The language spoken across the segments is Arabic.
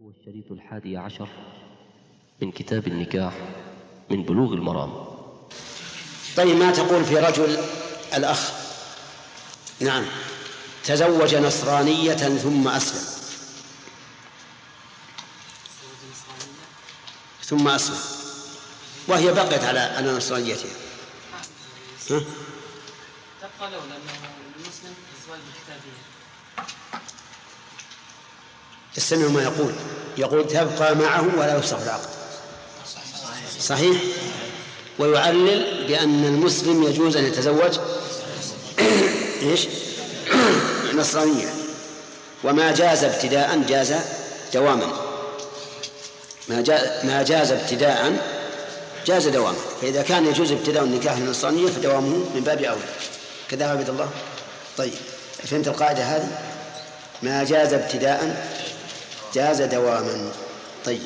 الشريط 11 من كتاب النكاح من بلوغ المرام. طيب، ما تقول في رجل الأخ نعم تزوج نصرانية ثم أسلم وهي بقيت على نصرانيتها، تبقى له لأنه المسلم الزواج بالكتابية. استمعوا ما يقول تبقى معه ولا يفسخ العقد. صحيح. ويعلل بأن المسلم يجوز أن يتزوج إيش نصرانية، وما جاز ابتداء جاز دواما، ما جاز ابتداء جاز دواما. فإذا كان يجوز ابتداء النكاح النصرانية فدوامه من باب أولى. كذا عبد الله. طيب، فهمت القاعدة هذه؟ ما جاز ابتداء جاز دواما. طيب،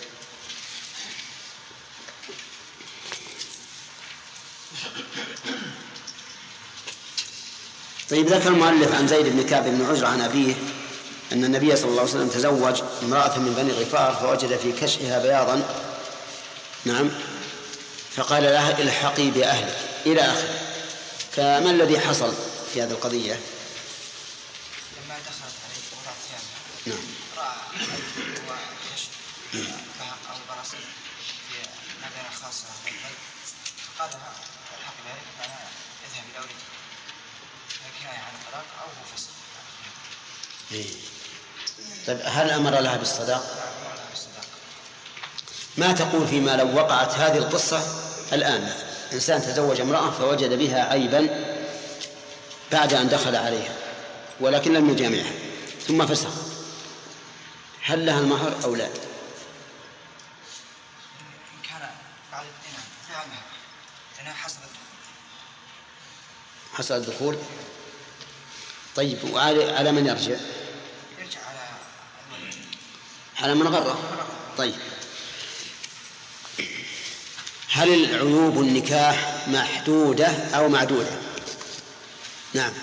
ذكر المؤلف عن زيد بن كعب بن عجرة عن أبيه أن النبي صلى الله عليه وسلم تزوج امرأة من بني غفار فوجد في كشفها بياضا، نعم، فقال لها الحقي بأهلك إلى آخره. فما الذي حصل في هذه القضية؟ لما دخلت عليه وضعت ثيابها، نعم، رأى وخشب بهق أو برصيد في مدينة خاصة فقال لها الحق بأهلك، فأنا اذهب إلى ولدك. كناية عن الطلاق أو هو فسق. طيب، هل أمر لها بالصداق؟ ما تقول فيما لو وقعت هذه القصة الآن؟ إنسان تزوج امرأة فوجد بها عيبا بعد أن دخل عليها ولكن لم يجامعها ثم فسخ، هل لها المهر أو لا؟ إن كان بعد الدين فيها المهر لأنها حصل الذكور. طيب، وعلى من يرجع؟ يرجع على من غره. طيب، هل العيوب النكاح محدودة أو معدودة؟ نعم،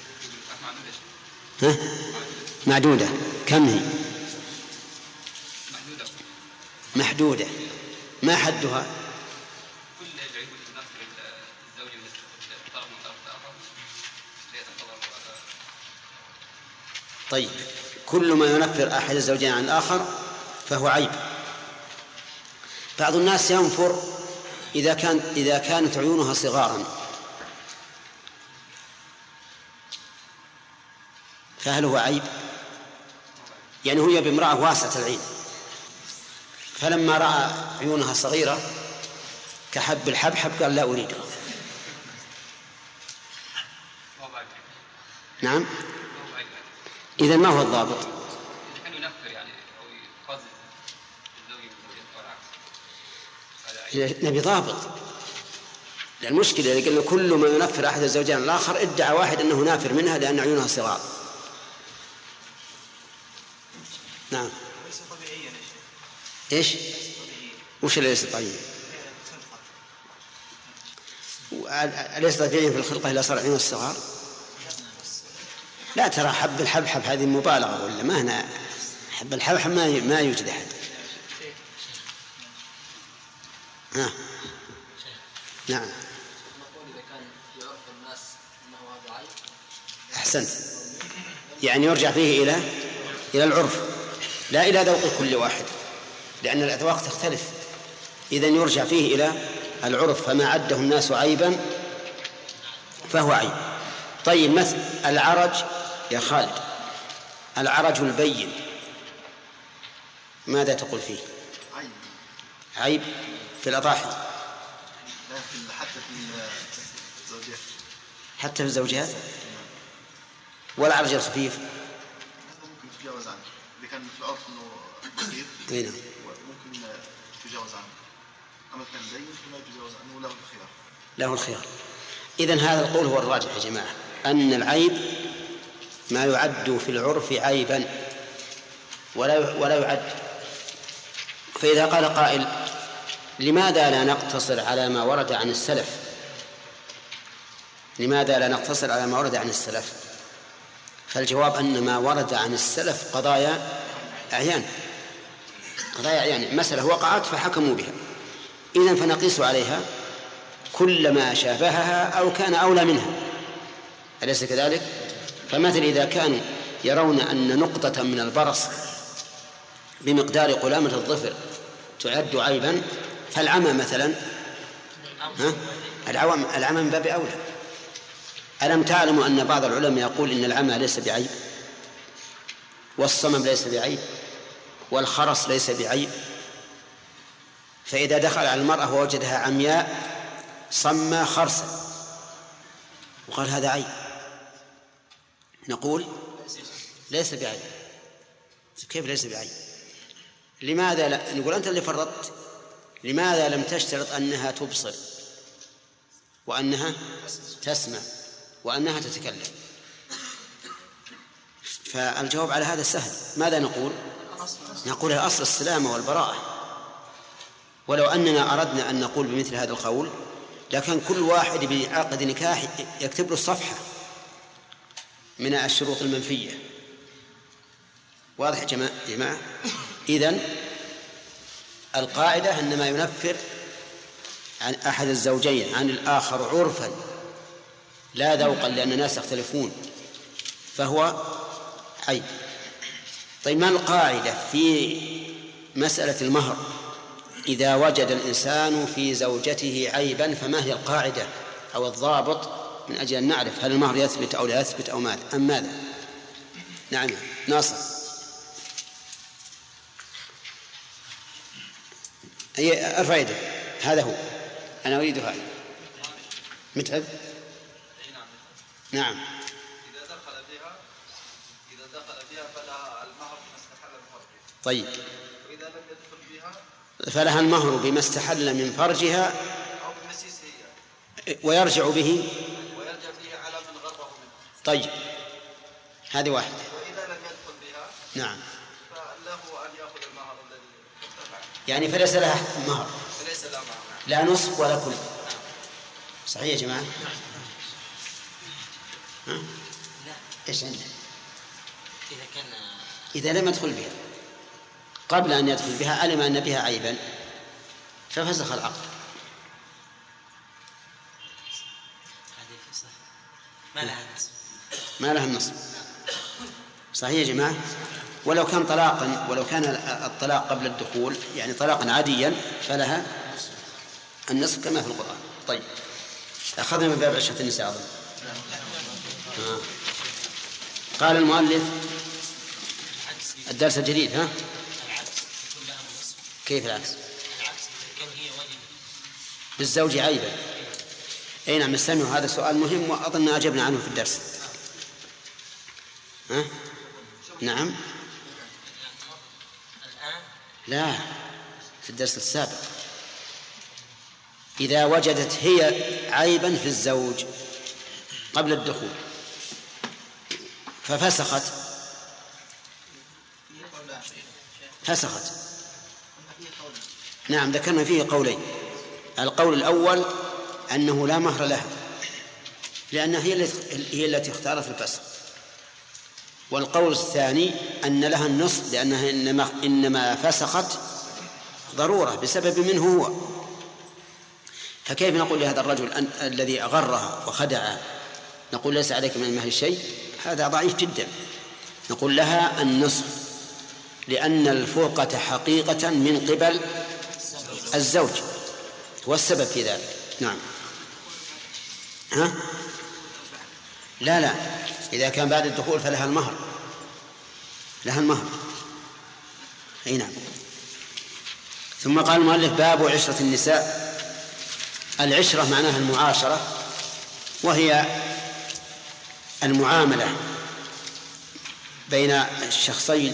معدودة. كم هي؟ محدودة. ما حدها؟ طيب، كل ما ينفر أحد الزوجين عن الآخر فهو عيب. بعض الناس ينفر إذا كانت عيونها صغارا، فهل هو عيب؟ يعني هي بامرأة واسعة العين، فلما رأى عيونها صغيرة كحب الحبحب قال لا أريدها. نعم، إذن ما هو الضابط؟ نبي ضابط. المشكلة اللي قلنا كل ما ينفر أحد الزوجين الآخر ادعى واحد أنه نافر منها لأن عيونها صغار. نعم. ليس طبيعيا. إيش؟ وش اللي ليس طبيعي؟ ليس طبيعي في الخلقة إلا صار عيونها الصغار؟ لا، ترى حب الحبحب هذه مبالغة ولا ما هنا؟ حب الحبحب ما يوجد أحد. نعم. نقول إذا كان في عرف الناس أنه هذا عيب. أحسنت، يعني يرجع فيه إلى العرف لا إلى ذوق كل واحد، لأن الأذواق تختلف. إذن يرجع فيه إلى العرف، فما عده الناس عيبا فهو عيب. طيب، مثل العرج يا خالد، العرج البين ماذا تقول فيه؟ عيب في الأضاحي، حتى في الزوجات. والعرج الخفيف ممكن تتجاوز عنه إذا كان في العرف إنه كثير، ممكن تتجاوز عنه. أما كان بين فلا يتجاوز عنه وله الخيار. له الخيار. إذن هذا القول هو الراجح يا جماعة، أن العيب ما يعد في العرف عيبا ولا يعد. فإذا قال قائل لماذا لا نقتصر على ما ورد عن السلف؟ لماذا لا نقتصر على ما ورد عن السلف؟ فالجواب أن ما ورد عن السلف قضايا أعيان، قضايا يعني مسألة وقعت فحكموا بها، إذن فنقيس عليها كل ما شابهها أو كان أولى منها، أليس كذلك؟ فمثل إذا كانوا يرون أن نقطة من البرص بمقدار قلامة الظفر تعد عيبا، فالعمى مثلا العمى من باب أولى. ألم تعلموا أن بعض العلماء يقول إن العمى ليس بعيب، والصمم ليس بعيب، والخرس ليس بعيب؟ فإذا دخل على المرأة ووجدها عمياء صمى خرسا وقال هذا عيب، نقول ليس بعيب. كيف ليس بعيب؟ لماذا لا؟ نقول أنت اللي فرطت. لماذا لم تشترط أنها تبصر وأنها تسمع وأنها تتكلم؟ فالجواب على هذا سهل. ماذا نقول؟ نقول الأصل السلامة والبراءة. ولو أننا أردنا أن نقول بمثل هذا القول لكن كل واحد بعقد نكاح يكتب له الصفحة من الشروط المنفية. واضح يا جماعة؟ إذن القاعدة أن ما ينفر عن أحد الزوجين عن الآخر عرفا لا ذوقا لأن الناس يختلفون فهو عيب. طيب ما القاعدة في مسألة المهر؟ إذا وجد الإنسان في زوجته عيبا فما هي القاعدة أو الضابط من أجل أن نعرف هل المهر يثبت أو لا يثبت أو ماذا أم ماذا؟ نعم ناصر. ارفع يدك. هذا هو أنا أريد هذا. متعب؟ نعم. إذا دخل بها فلها المهر بما استحل من فرجها. طيب. وإذا لم يدخل بها فلها المهر بما استحل من فرجها أو بمسيس هي ويرجع به على من غره منه. طيب هذه واحدة. وإذا لم يدخل بها نعم فله أن يأخذ المهر الذي اتبعه. يعني فليس لها مهر، فليس لها مهر لا نصف ولا كل. صحيح يا جماعة؟ ها؟ إيش عندك؟ إذا لم يدخل بها قبل أن يدخل بها علم أن بها عيبا ففسخ العقد. ما لها النصف. صحيح يا جماعة؟ ولو كان طلاقا، ولو كان الطلاق قبل الدخول يعني طلاقا عاديا فلها النصف كما في القرآن. طيب أخذنا من باب عشرة النساء أظن. قال المؤلف الدرس الجديد. ها؟ كيف العكس؟ للزوج عيبا. أي نعم استمعوا، هذا سؤال مهم وأظن أجبنا عنه في الدرس. ها؟ نعم. لا في الدرس السابق. إذا وجدت هي عيبا في الزوج قبل الدخول ففسخت نعم ذكرنا فيه قولين. القول الأول أنه لا مهر لها لأنها هي التي اختارت الفسخ، والقول الثاني أن لها النصف لأنها إنما فسخت ضرورة بسبب منه هو. فكيف نقول لهذا الرجل الذي أغرها وخدعها نقول ليس عليك من المهر شيء؟ هذا ضعيف جدا. نقول لها النصف لأن الفرقة حقيقة من قبل الزوج هو السبب في ذلك. نعم. ها؟ لا إذا كان بعد الدخول فلها المهر، لها المهر. أي نعم. ثم قال المؤلف باب عشرة النساء. العشرة معناها المعاشرة، وهي المعاملة بين الشخصين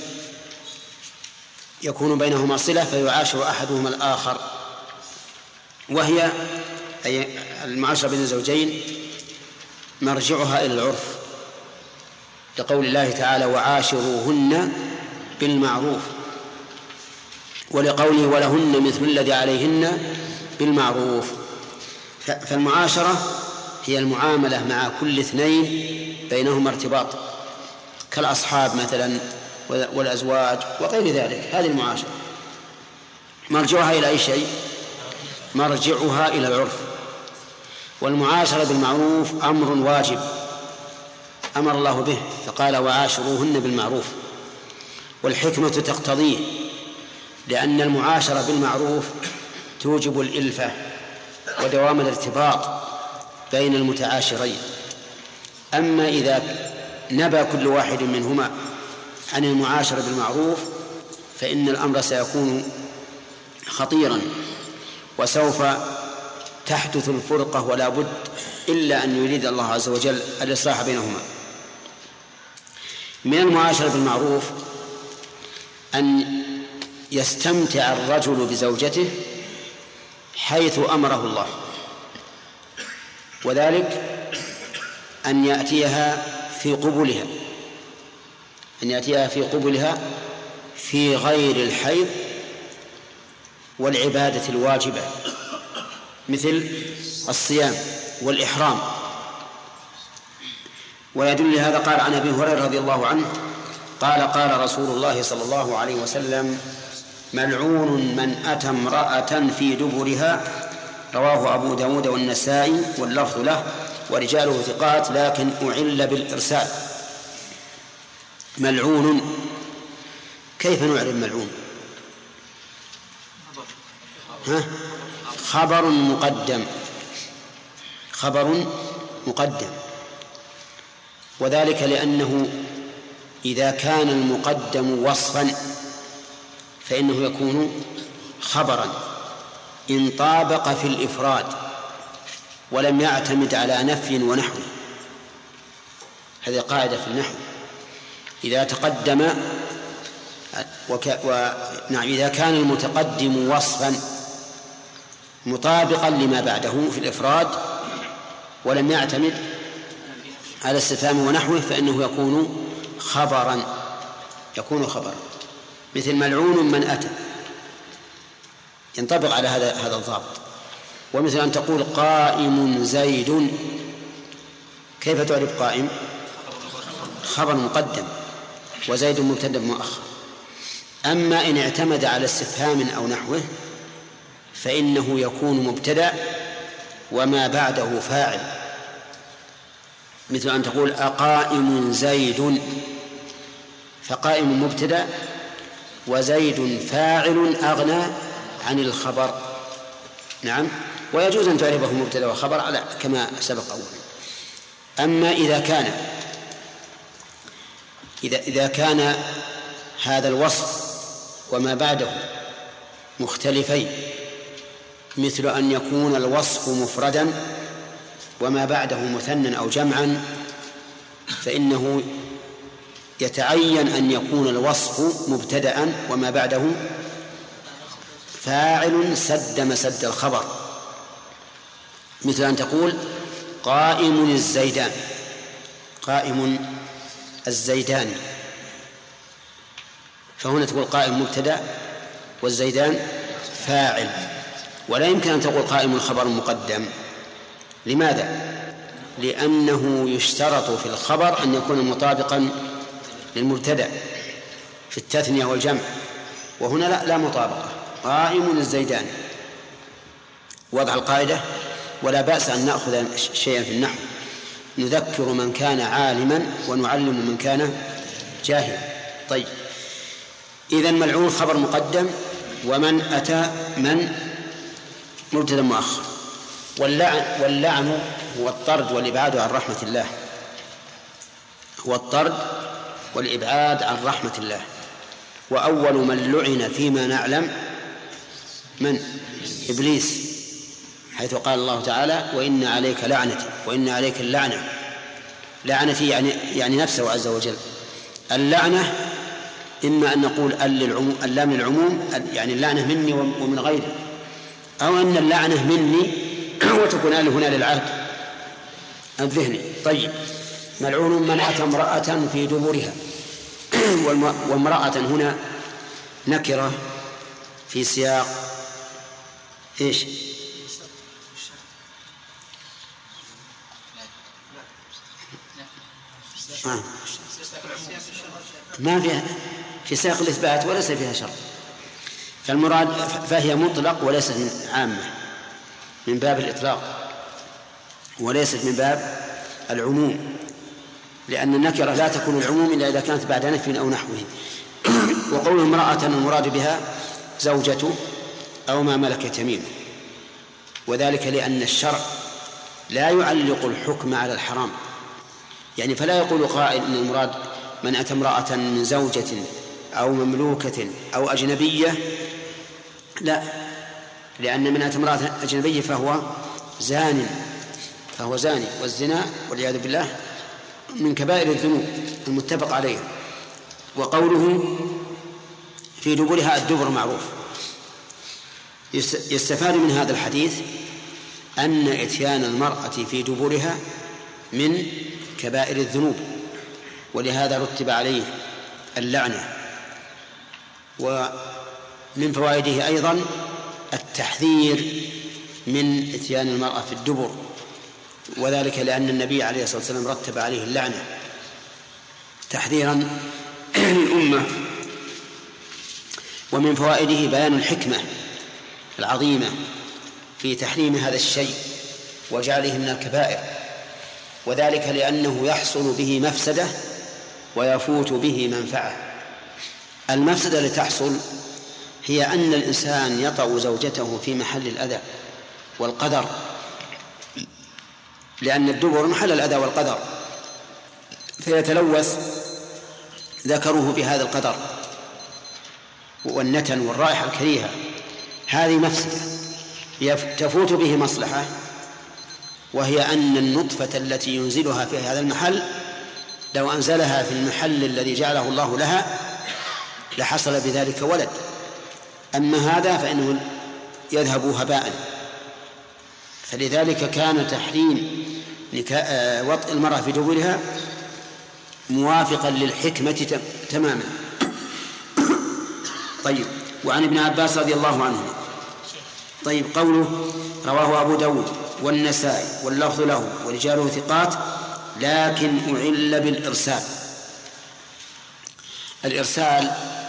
يكون بينهما صلة فيعاشر أحدهما الآخر، وهي أي المعاشرة بين الزوجين مرجعها إلى العرف لقول الله تعالى وعاشروهن بالمعروف، ولقوله ولهن مثل الذي عليهن بالمعروف. فالمعاشرة هي المعاملة مع كل اثنين بينهما ارتباط كالأصحاب مثلا والأزواج وغير ذلك، هذه المعاشرة. مرجعها إلى أي شيء؟ مرجعها إلى العرف. والمعاشرة بالمعروف أمر واجب أمر الله به، فقال وعاشروهن بالمعروف، والحكمة تقتضيه، لأن المعاشرة بالمعروف توجب الإلفة ودوام الارتباط بين المتعاشرين. أما إذا نبى كل واحد منهما عن المعاشرة بالمعروف فإن الأمر سيكون خطيرا، وسوف تحدث الفرقة ولا بد إلا أن يريد الله عز وجل الإصلاح بينهما. من المعاشرة بالمعروف أن يستمتع الرجل بزوجته حيث أمره الله، وذلك أن يأتيها في قبلها في غير الحيض والعبادة الواجبة مثل الصيام والإحرام. ويدل لهذا قال عن أبي هريرة رضي الله عنه قال قال رسول الله صلى الله عليه وسلم ملعون من أتى امرأة في دبرها، رواه أبو داود والنسائي واللفظ له ورجاله ثقات لكن أعل بالإرسال. ملعون، كيف نعرف ملعون؟ خبر مقدم، وذلك لأنه إذا كان المقدم وصفا فإنه يكون خبرا إن طابق في الإفراد ولم يعتمد على نفي ونحو. هذه قاعدة في النحو، إذا تقدم إذا كان المتقدم وصفا مطابقا لما بعده في الإفراد ولم يعتمد على استفهام ونحوه فإنه يكون خبرا. مثل ملعون من أتى ينطبق على هذا الضابط. ومثل أن تقول قائم زيد، كيف تعرف قائم؟ خبر مقدم وزيد مبتدأ مؤخر. أما إن اعتمد على استفهام أو نحوه فإنه يكون مبتدأ وما بعده فاعل، مثل أن تقول أقائم زيد، فقائم مبتدأ وزيد فاعل أغنى عن الخبر. نعم، ويجوز أن تعرفه مبتدأ وخبر على كما سبق أولا. أما إذا كان هذا الوصف وما بعده مختلفين، مثل أن يكون الوصف مفردا وما بعده مثنى أو جمعا، فإنه يتعين أن يكون الوصف مبتدأ وما بعده فاعل سد مسد الخبر، مثل أن تقول قائم الزيدان، فهنا تقول قائم مبتدأ والزيدان فاعل، ولا يمكن أن تقول قائم الخبر مقدم. لماذا؟ لأنه يشترط في الخبر أن يكون مطابقا للمبتدأ في التثنية والجمع، وهنا لا مطابقة. قائم الزيدان. وضع القاعدة. ولا بأس أن نأخذ شيئا في النحو، نذكر من كان عالما ونعلم من كان جاهلا. طيب، إذن ملعون خبر مقدم، ومن أتى من مبتدأ مؤخر. واللعن هو الطرد والإبعاد عن رحمة الله، وأول من لعن فيما نعلم من؟ إبليس، حيث قال الله تعالى وإن عليك لعنتي وإن عليك اللعنة. لعنتي يعني نفسه عز وجل. اللعنة إما أن نقول اللام للعموم يعني اللعنة مني ومن غيري، أو أن اللعنة مني وتكون هنا للعهد الذهني. طيب، ملعون من أتى امرأة في دبرها، وامرأة هنا نكرة في سياق إيش؟ ما فيها في سياق الإثبات وليس فيها شر. فهي مطلق وليست عامة، من باب الإطلاق وليست من باب العموم، لأن النكرة لا تكون العموم إلا إذا كانت بعد نفي أو نحوه. وقول امرأة المراد بها زوجته أو ما ملكت يمينه، وذلك لأن الشرع لا يعلق الحكم على الحرام، يعني فلا يقول قائل إن المراد من أتى امرأة من زوجة أو مملوكة أو أجنبية، لا، لأن من أتى امرأة أجنبية فهو زاني، والزنا والعياذ بالله من كبائر الذنوب المتفق عليها. وقوله في دبرها، الدبر معروف. يستفاد من هذا الحديث أن إتيان المرأة في دبرها من كبائر الذنوب، ولهذا رتب عليه اللعنة. ومن فوائده أيضا التحذير من إتيان المرأة في الدبر، وذلك لأن النبي عليه الصلاة والسلام رتب عليه اللعنة تحذيرا للأمة. ومن فوائده بيان الحكمة العظيمة في تحريم هذا الشيء وجعله من الكبائر، وذلك لأنه يحصل به مفسدة ويفوت به منفعة. المفسدة التي تحصل هي أن الإنسان يطأ زوجته في محل الأذى والقدر، لأن الدبر محل الأذى والقدر، فيتلوث ذكره بهذا القدر والنتن والرائحة الكريهة. هذه مفسدة تفوت به مصلحة، وهي أن النطفة التي ينزلها في هذا المحل لو أنزلها في المحل الذي جعله الله لها لحصل بذلك ولد. أما هذا فإنه يذهب هباء. فلذلك كان تحريم وطئ المرأة في دبرها موافقا للحكمة تماما. طيب. وعن ابن عباس رضي الله عنه. طيب. قوله رواه أبو داود والنسائي واللفظ له ورجاله ثقات، لكن أعل بالإرسال. الإرسال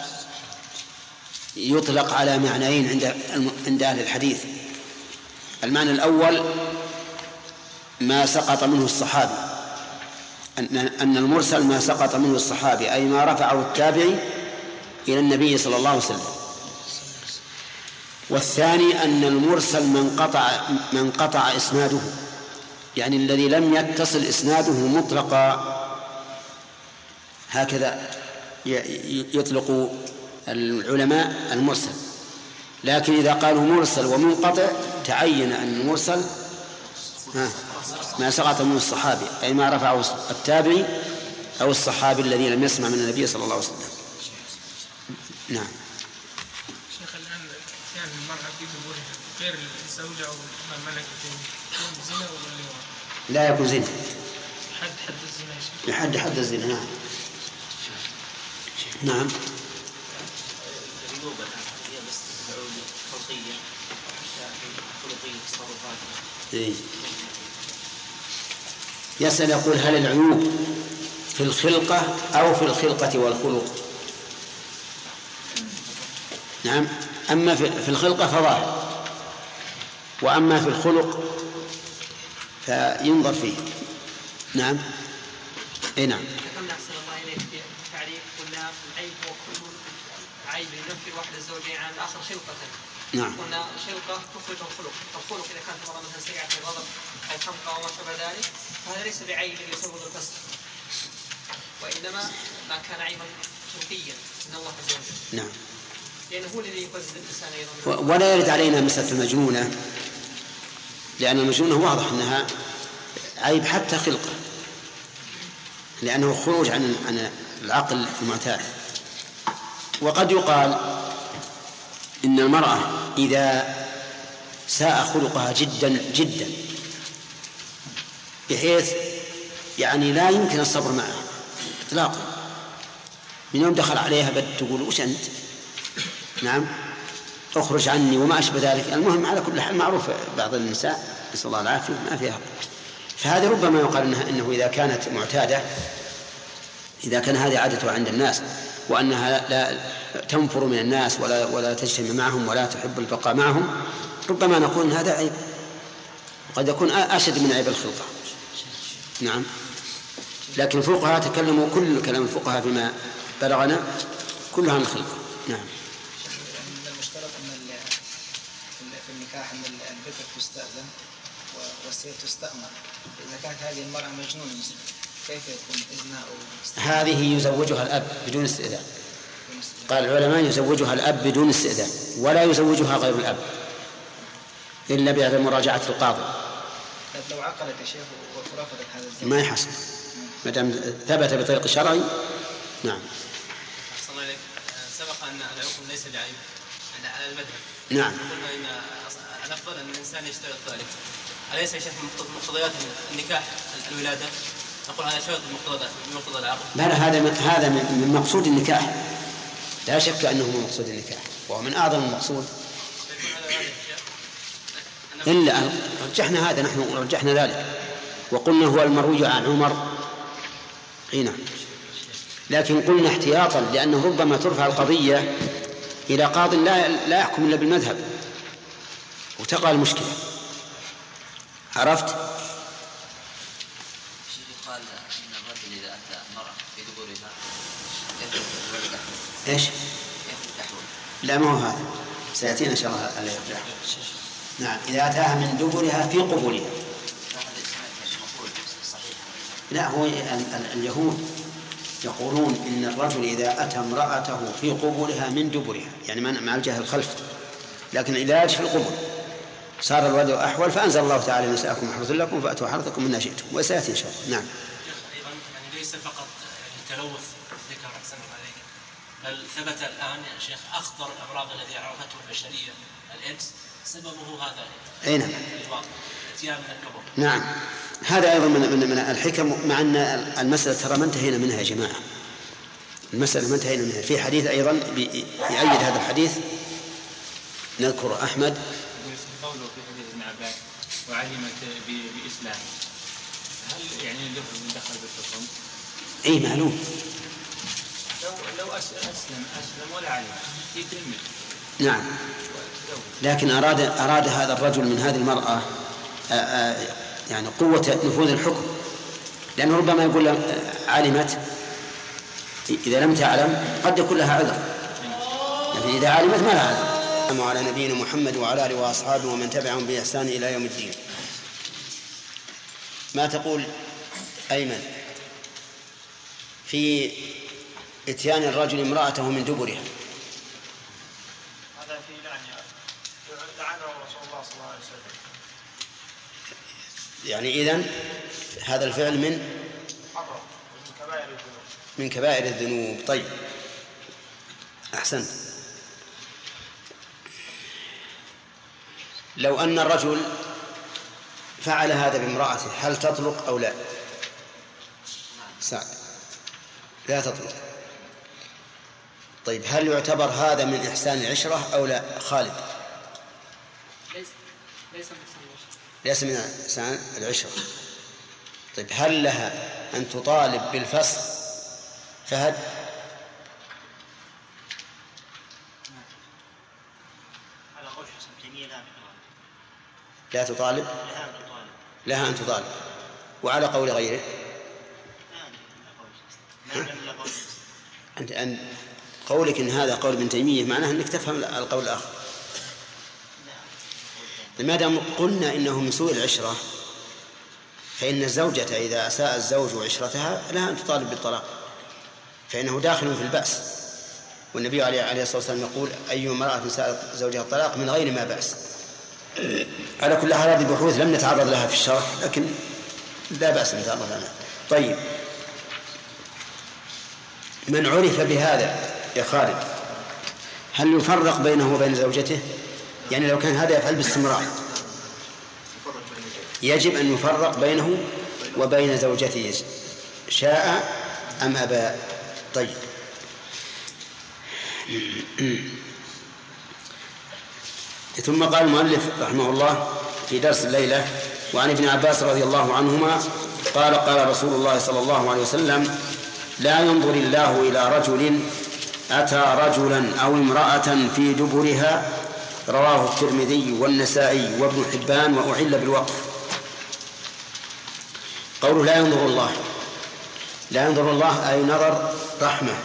يطلق على معنيين عند أهل الحديث. المعنى الأول ما سقط منه الصحابي، أن المرسل ما سقط منه الصحابي، أي ما رفعه التابعي إلى النبي صلى الله عليه وسلم. والثاني أن المرسل من قطع إسناده، يعني الذي لم يتصل إسناده مطلقا، هكذا يطلق العلماء المرسل. لكن إذا قالوا مرسل ومنقطع تعين أن المرسل ما سقط منه الصحابي، أي ما رفعه التابعي أو الصحابي الذي لم يسمع من النبي صلى الله عليه وسلم. نعم. شيخ، الآن كان المرأة في دبرها غير الزوجة أو ما ملكت يكون زنا ولا لا يكون زنا؟ حد الزنا يا شيخ. حد الزنا. نعم. نعم. العيوب هي بس خلقية خلقية تصرفات. يسأل يقول هل العيوب في الخلقة أو في الخلقة والخلق؟ نعم. أما في الخلقة فظاهر، وأما في الخلق فينظر فيه. نعم. أي نعم. ذكرنا أحسن الله إليك في التعريف، قلنا العيب هو كل عيب ينفي واحد الزوجين عن الآخر خلقة. نعم. قلنا الخلقة تخرج الخلق، الخلق إذا كانت المرأة مثلا سريعة في الغضب أو خنقة وما شابه ذلك فهذا ليس بعيب يسبب الكسر، وإنما ما كان عيبا خلقيا من الله عز وجل. نعم. لأنه هو الذي يقصد الإنسان أيضا. ولا يرد علينا مسألة المجنونة، لأن المجنونة واضح أنها عيب حتى خلقة، لأنه خروج عن العقل المعتاد. وقد يقال إن المرأة إذا ساء خلقها جدا جدا بحيث يعني لا يمكن الصبر معه إطلاقا، من يوم دخل عليها بدأت تقول وش أنت؟ نعم، اخرج عني وما أشبه ذلك. المهم على كل حال معروف بعض النساء نسأل الله العافية ما فيها، فهذه ربما يقال إنه إذا كانت معتادة، إذا كان هذه عادتها عند الناس وأنها تنفر من الناس ولا تجتمع معهم ولا تحب البقاء معهم، ربما نقول هذا عيب، قد يكون أشد من عيب الخلقة. نعم. لكن الفقهاء تكلموا، كل كلام الفقهاء فيما بلغنا كلها عن الخلقة. نعم. من المشترط أن في النكاح أن البكر تستأذن والسيد تستأمر. إذا كانت هذه المرأة مجنونة كيف يكون إذنها أو هذه يزوجها الأب بدون استئذان. قال العلماء يزوجها الأب بدون استئذان، ولا يزوجها غير الأب إلا بعد مراجعة القاضي. لو عقلت يا شيخ ورفضت هذا الزواج ما يحصل ما دام ثبت بطريق شرعي. نعم. أحسن الله إليك. سبق أن الحكم ليس بعيب على المذهب. نعم. قلنا إن الأفضل أن الإنسان يشترط ذلك. أليس يا شيخ من مقتضيات النكاح الولادة؟ نقول هذا شرط من مقتضى العقد. لا، هذا من مقصود النكاح، لا شك أنه من مقصود النكاح، وهو من أعظم المقصود. إلا رجحنا هذا، نحن رجحنا ذلك وقلنا هو المروي عن عمر. نعم. لكن قلنا احتياطا، لأنه ربما ترفع القضية إلى قاض لا يحكم إلا بالمذهب وتقع المشكلة. عرفت؟ قال إن الرجل إذا أتى المرأة في دبرها إيش؟ لا، ما هو هذا، سيأتينا إن شاء الله على يرجع. نعم. إذا أتاها من دبرها في قبولها. لا، هو اليهود يقولون إن الرجل إذا أتى امرأته في قبولها من دبرها، يعني مع الجهة الخلف، لكن إذا أتى في القبول صار الوضع أحول، فأنزل الله تعالى نساءكم حرث لكم فأتوا حرثكم من شئتم، وسيأتي إن شاء الله. نعم. أيضا يعني ليس فقط التلوث ذكر أحسن عليك، بل ثبت الآن يا شيخ أخطر الأمراض التي عرفته البشرية الإيدز سببه هذا. أي نعم. الاتيان من الكبر. نعم. هذا أيضا من الحكم، مع أن المسألة ترى ما انتهينا منها يا جماعة، المسألة ما انتهينا منها. في حديث أيضا يؤيد هذا الحديث، نذكر أحمد قوله في حديث ابن عباس وعلمت بإسلام، هل يعني له دخل بالحكم؟ أي معلوم. لو أسلم ولا علم يتم. نعم. لكن أراد هذا الرجل من هذه المرأة يعني قوة نفوذ الحكم، لأنه ربما يقول علمت، إذا لم تعلم قد يكون لها عذر، لكن إذا علمت ما لها عذر. على نبينا محمد وعلى آله وأصحابه ومن تبعهم بإحسان إلى يوم الدين. ما تقول أيمن في إتيان الرجل امرأته من دبرها؟ هذا في لعنه رسول الله صلى الله عليه وسلم. يعني إذن هذا الفعل من كبائر الذنوب. طيب، أحسنت. لو أن الرجل فعل هذا بامرأته هل تطلق أو لا؟ سعد. لا تطلق. طيب، هل يعتبر هذا من إحسان العشرة أو لا؟ خالد. ليس من إحسان العشرة. طيب، هل لها أن تطالب بالفسخ؟ فهد. لا تطالب، لها أن تطالب. وعلى قول غيره أن قولك إن هذا قول ابن تيمية معناه أنك تفهم القول الآخر. ما دام قلنا إنه من سوء العشرة، فإن الزوجة إذا أساء الزوج عشرتها لها أن تطالب بالطلاق، فإنه داخل في البأس، والنبي عليه الصلاة والسلام يقول أي امرأة سألت زوجها الطلاق من غير ما بأس. على كل حال هذه بحوث لم نتعرض لها في الشرح، لكن لا بأس نتعرض لها. طيب، من عرف بهذا يا خالد هل يفرق بينه وبين زوجته؟ يعني لو كان هذا يفعل باستمرار يجب أن يفرق بينه وبين زوجته شاء أم أبى. طيب، ثم قال المؤلف رحمه الله في درس الليلة: وعن ابن عباس رضي الله عنهما قال: قال رسول الله صلى الله عليه وسلم: لا ينظر الله إلى رجل أتى رجلا أو امرأة في دبرها، رواه الترمذي والنسائي وابن حبان وأعل بالوقف. قوله لا ينظر الله، لا ينظر الله أي نظر رحمة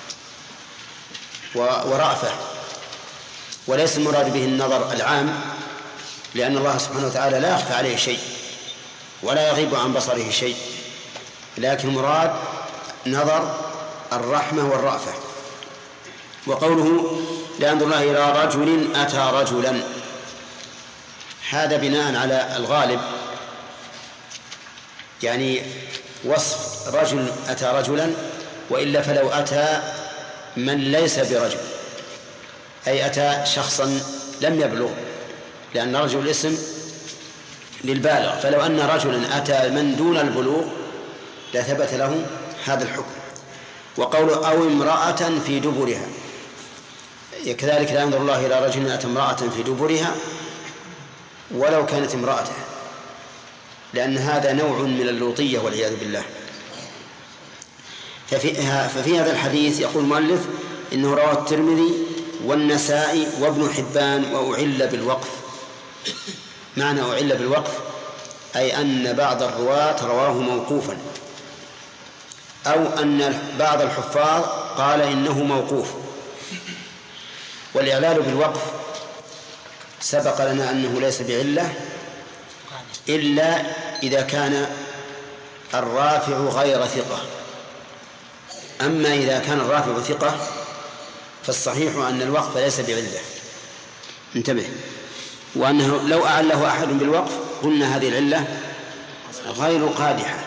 ورأفة، وليس المراد به النظر العام، لأن الله سبحانه وتعالى لا يخفى عليه شيء ولا يغيب عن بصره شيء، لكن المراد نظر الرحمة والرأفة. وقوله لا ينظر الله إلى رجل أتى رجلا، هذا بناء على الغالب، يعني وصف رجل أتى رجلا، وإلا فلو أتى من ليس برجل، أي أتى شخصا لم يبلغ، لأن رجل اسم للبالغ، فلو أن رجلا أتى من دون البلوغ لثبت له هذا الحكم. وقوله أو امرأة في دبرها، كذلك لا ينظر الله إلى رجل أتى امرأة في دبرها ولو كانت امرأته، لأن هذا نوع من اللوطية والعياذ بالله. ففي هذا الحديث يقول المؤلف إنه رواه الترمذي والنسائي وابن حبان وأعل بالوقف. معنى أعل بالوقف أي أن بعض الرواة رواه موقوفا، أو أن بعض الحفاظ قال إنه موقوف. والإعلال بالوقف سبق لنا أنه ليس بعلة إلا إذا كان الرافع غير ثقة. أما إذا كان الرافع ثقة فالصحيح أن الوقف ليس بعلة. انتبه، وأنه لو أعله أحد بالوقف قلنا هذه العلة غير قادحة.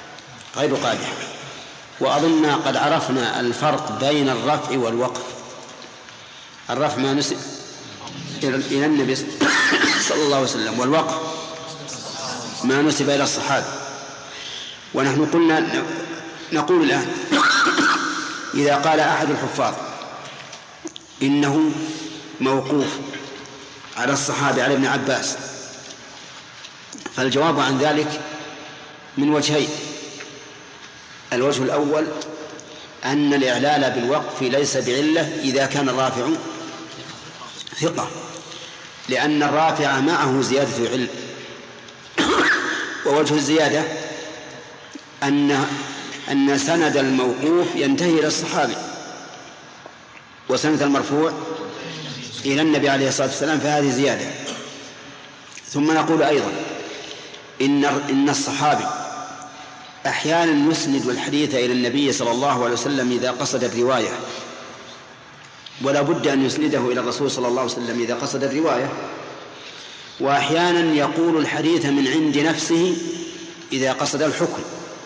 وأظن قد عرفنا الفرق بين الرفع والوقف. الرفع ما نسب إلى النبي صلى الله عليه وسلم، والوقف ما نسب إلى الصحابة. ونحن قلنا نقول الآن إذا قال أحد الحفاظ إنه موقوف على الصحابة على ابن عباس، فالجواب عن ذلك من وجهين. الوجه الأول أن الإعلال بالوقف ليس بعلة إذا كان الرافع ثقة، لأن الرافع معه زيادة علم. ووجه الزيادة أن سند الموقوف ينتهي إلى الصحابي وسند المرفوع إلى النبي عليه الصلاة والسلام، فهذه زيادة. ثم نقول أيضا إن الصحابي أحيانا يسند الحديث إلى النبي صلى الله عليه وسلم إذا قصد الرواية، ولا بد أن يسنده إلى الرسول صلى الله عليه وسلم إذا قصد الرواية. وأحيانا يقول الحديث من عند نفسه إذا قصد الحكم،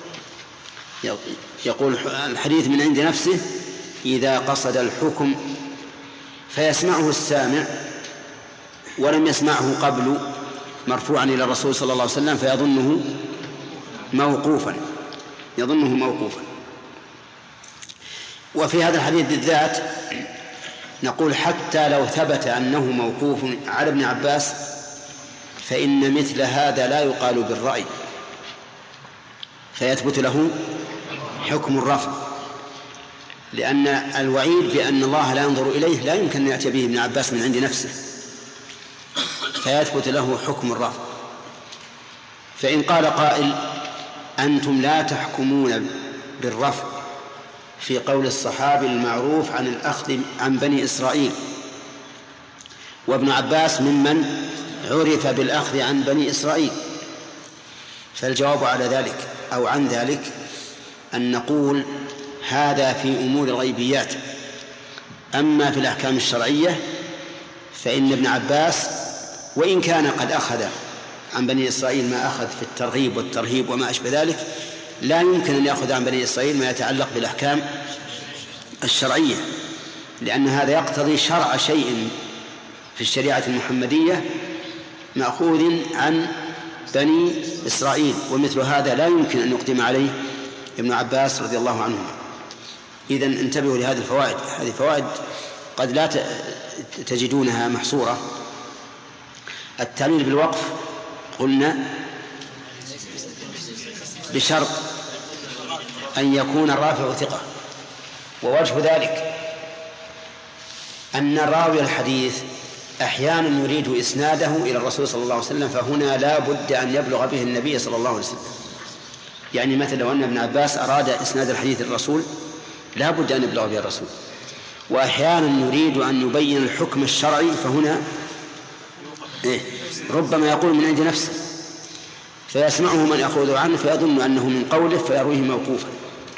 يقول الحديث من عند نفسه إذا قصد الحكم، فيسمعه السامع ولم يسمعه قبل مرفوعا إلى الرسول صلى الله عليه وسلم فيظنه موقوفا. وفي هذا الحديث بالذات نقول حتى لو ثبت أنه موقوف على ابن عباس فإن مثل هذا لا يقال بالرأي، فيثبت له حكم الرفع، لأن الوعيد بأن الله لا ينظر إليه لا يمكن أن يأتي به ابن عباس من عند نفسه، فيثبت له حكم الرفع. فإن قال قائل أنتم لا تحكمون بالرفع في قول الصحابي المعروف عن الأخذ عن بني إسرائيل، وابن عباس ممن عرف بالأخذ عن بني إسرائيل، فالجواب على ذلك أو عن ذلك أن نقول هذا في أمور الغيبيات. أما في الأحكام الشرعية فإن ابن عباس وإن كان قد أخذ عن بني إسرائيل ما أخذ في الترغيب والترهيب وما أشبه ذلك، لا يمكن أن يأخذ عن بني إسرائيل ما يتعلق بالأحكام الشرعية، لأن هذا يقتضي شرع شيء في الشريعة المحمدية مأخوذ عن بني إسرائيل، ومثل هذا لا يمكن أن يقدم عليه ابن عباس رضي الله عنه. إذن انتبهوا لهذه الفوائد، هذه فوائد قد لا تجدونها محصورة. التعليل بالوقف قلنا بشرط أن يكون الرافع ثقة، ووجه ذلك أن راوي الحديث أحيانا يريد إسناده إلى الرسول صلى الله عليه وسلم، فهنا لا بد أن يبلغ به النبي صلى الله عليه وسلم. يعني مثلا لو أن ابن عباس أراد إسناد الحديث للرسول لا بد أن يبلغ به الرسول. وأحيانا يريد أن يبين الحكم الشرعي، فهنا ربما يقول من عند نفسه فيسمعه من يأخذ عنه فيظن أنه من قوله فيرويه موقوفا.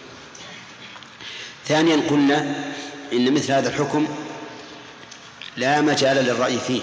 ثانيا قلنا إن مثل هذا الحكم لا مجال للرأي فيه،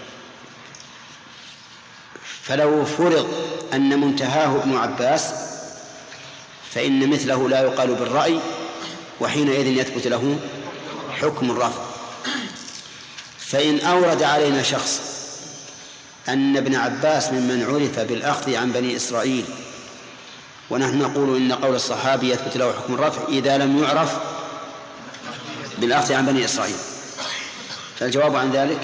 فلو فرض أن منتهاه ابن عباس فإن مثله لا يقال بالرأي، وحينئذ يثبت له حكم الرفع. فإن أورد علينا شخص أن ابن عباس ممن عرف بالأخذ عن بني إسرائيل، ونحن نقول إن قول الصحابي يثبت له حكم الرفع إذا لم يعرف بالأخذ عن بني إسرائيل، فالجواب عن ذلك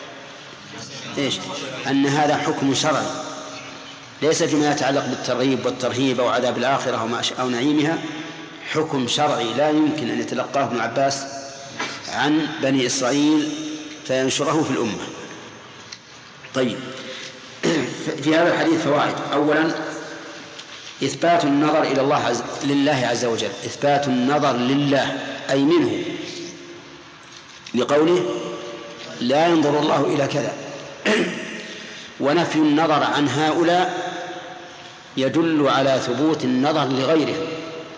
أن هذا حكم شرعي ليس فيما يتعلق بالترغيب والترهيب أو عذاب الآخرة أو نعيمها، حكم شرعي لا يمكن أن يتلقاه ابن عباس عن بني إسرائيل فينشره في الأمة. طيب، في هذا الحديث فوائد. أولا إثبات النظر إلى لله عز وجل، إثبات النظر لله أي منه، لقوله لا ينظر الله إلى كذا، ونفي النظر عن هؤلاء يدل على ثبوت النظر لغيره.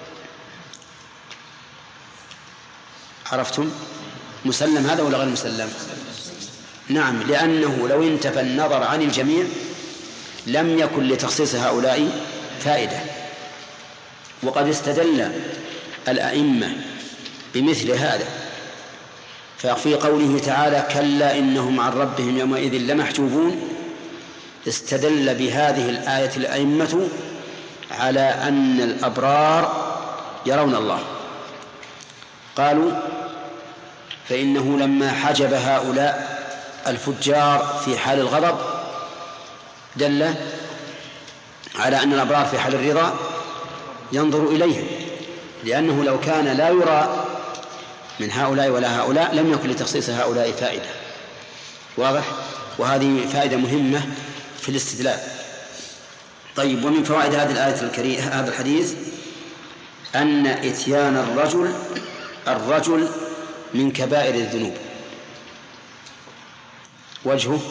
عرفتم؟ مسلم هذا ولا غير مسلم؟ نعم، لأنه لو انتفى النظر عن الجميع لم يكن لتخصيص هؤلاء فائدة. وقد استدل الأئمة بمثل هذا، ففي قوله تعالى كلا إنهم عن ربهم يومئذ لمحجوبون، استدل بهذه الآية الأئمة على أن الأبرار يرون الله. قالوا فإنه لما حجب هؤلاء الفجار في حال الغضب دل على أن الأبرار في حال الرضا ينظر إليهم، لأنه لو كان لا يرى من هؤلاء ولا هؤلاء لم يكن لتخصيص هؤلاء فائدة. واضح؟ وهذه فائدة مهمة في الاستدلال. طيب، ومن فوائد هذه الآية الكريمة هذا الحديث أن إتيان الرجل من كبائر الذنوب. وجهه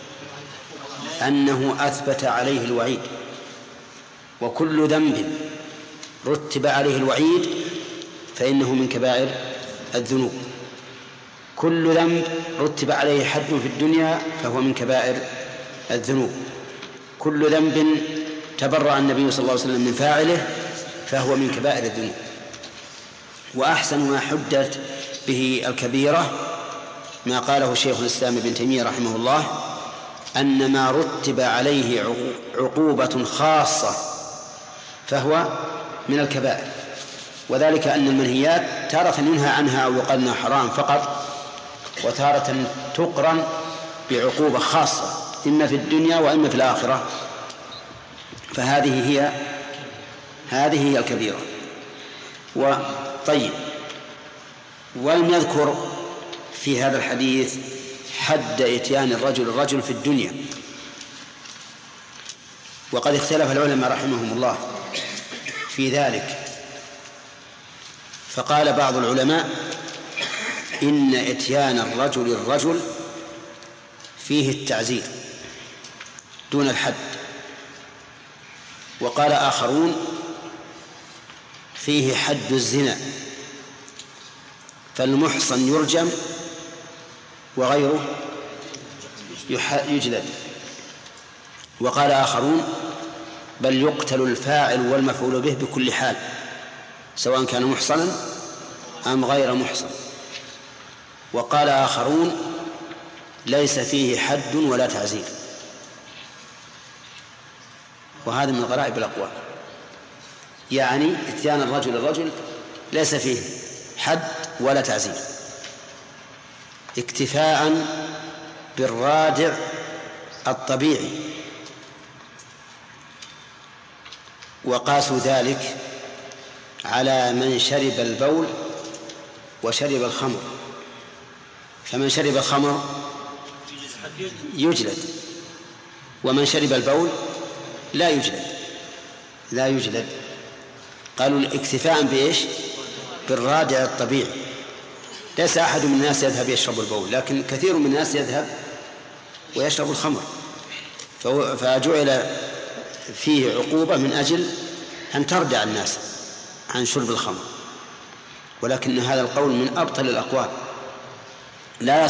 أنه أثبت عليه الوعيد، وكل ذنب رتب عليه الوعيد فإنه من كبائر الذنوب. كل ذنب رتب عليه حد في الدنيا فهو من كبائر الذنوب. كل ذنب تبرأ النبي صلى الله عليه وسلم من فاعله فهو من كبائر الذنوب. وأحسن ما حدت به الكبيرة ما قاله شيخ الإسلام ابن تيمية رحمه الله، أن ما رتب عليه عقوبة خاصة فهو من الكبائر، وذلك أن المنهيات تارة ينهى عنها أو يقال أنها حرام فقط، وتارة تقرن بعقوبة خاصة إما في الدنيا وإما في الآخرة، فهذه هي الكبيرة. طيب، ولم يذكر في هذا الحديث حد إتيان الرجل في الدنيا، وقد اختلف العلماء رحمهم الله في ذلك. فقال بعض العلماء إن إتيان الرجل فيه التعزير دون الحد، وقال آخرون فيه حد الزنا فالمحصن يرجم وغيره يجلد، وقال آخرون بل يقتل الفاعل والمفعول به بكل حال سواء كان محصنا أم غير محصن، وقال آخرون ليس فيه حد ولا تعزير. وهذا من غرائب الأقوال، يعني إتيان الرجل ليس فيه حد ولا تعزير، اكتفاء بالرادع الطبيعي. وقاسوا ذلك على من شرب البول وشرب الخمر، فمن شرب الخمر يجلد، ومن شرب البول لا يجلد. قالوا اكتفاء بإيش؟ بالرادع الطبيعي. ليس أحد من الناس يذهب يشرب البول، لكن كثير من الناس يذهب ويشرب الخمر، فجعل فيه عقوبة من أجل أن تردع الناس عن شرب الخمر. ولكن هذا القول من أبطل الأقوال، لا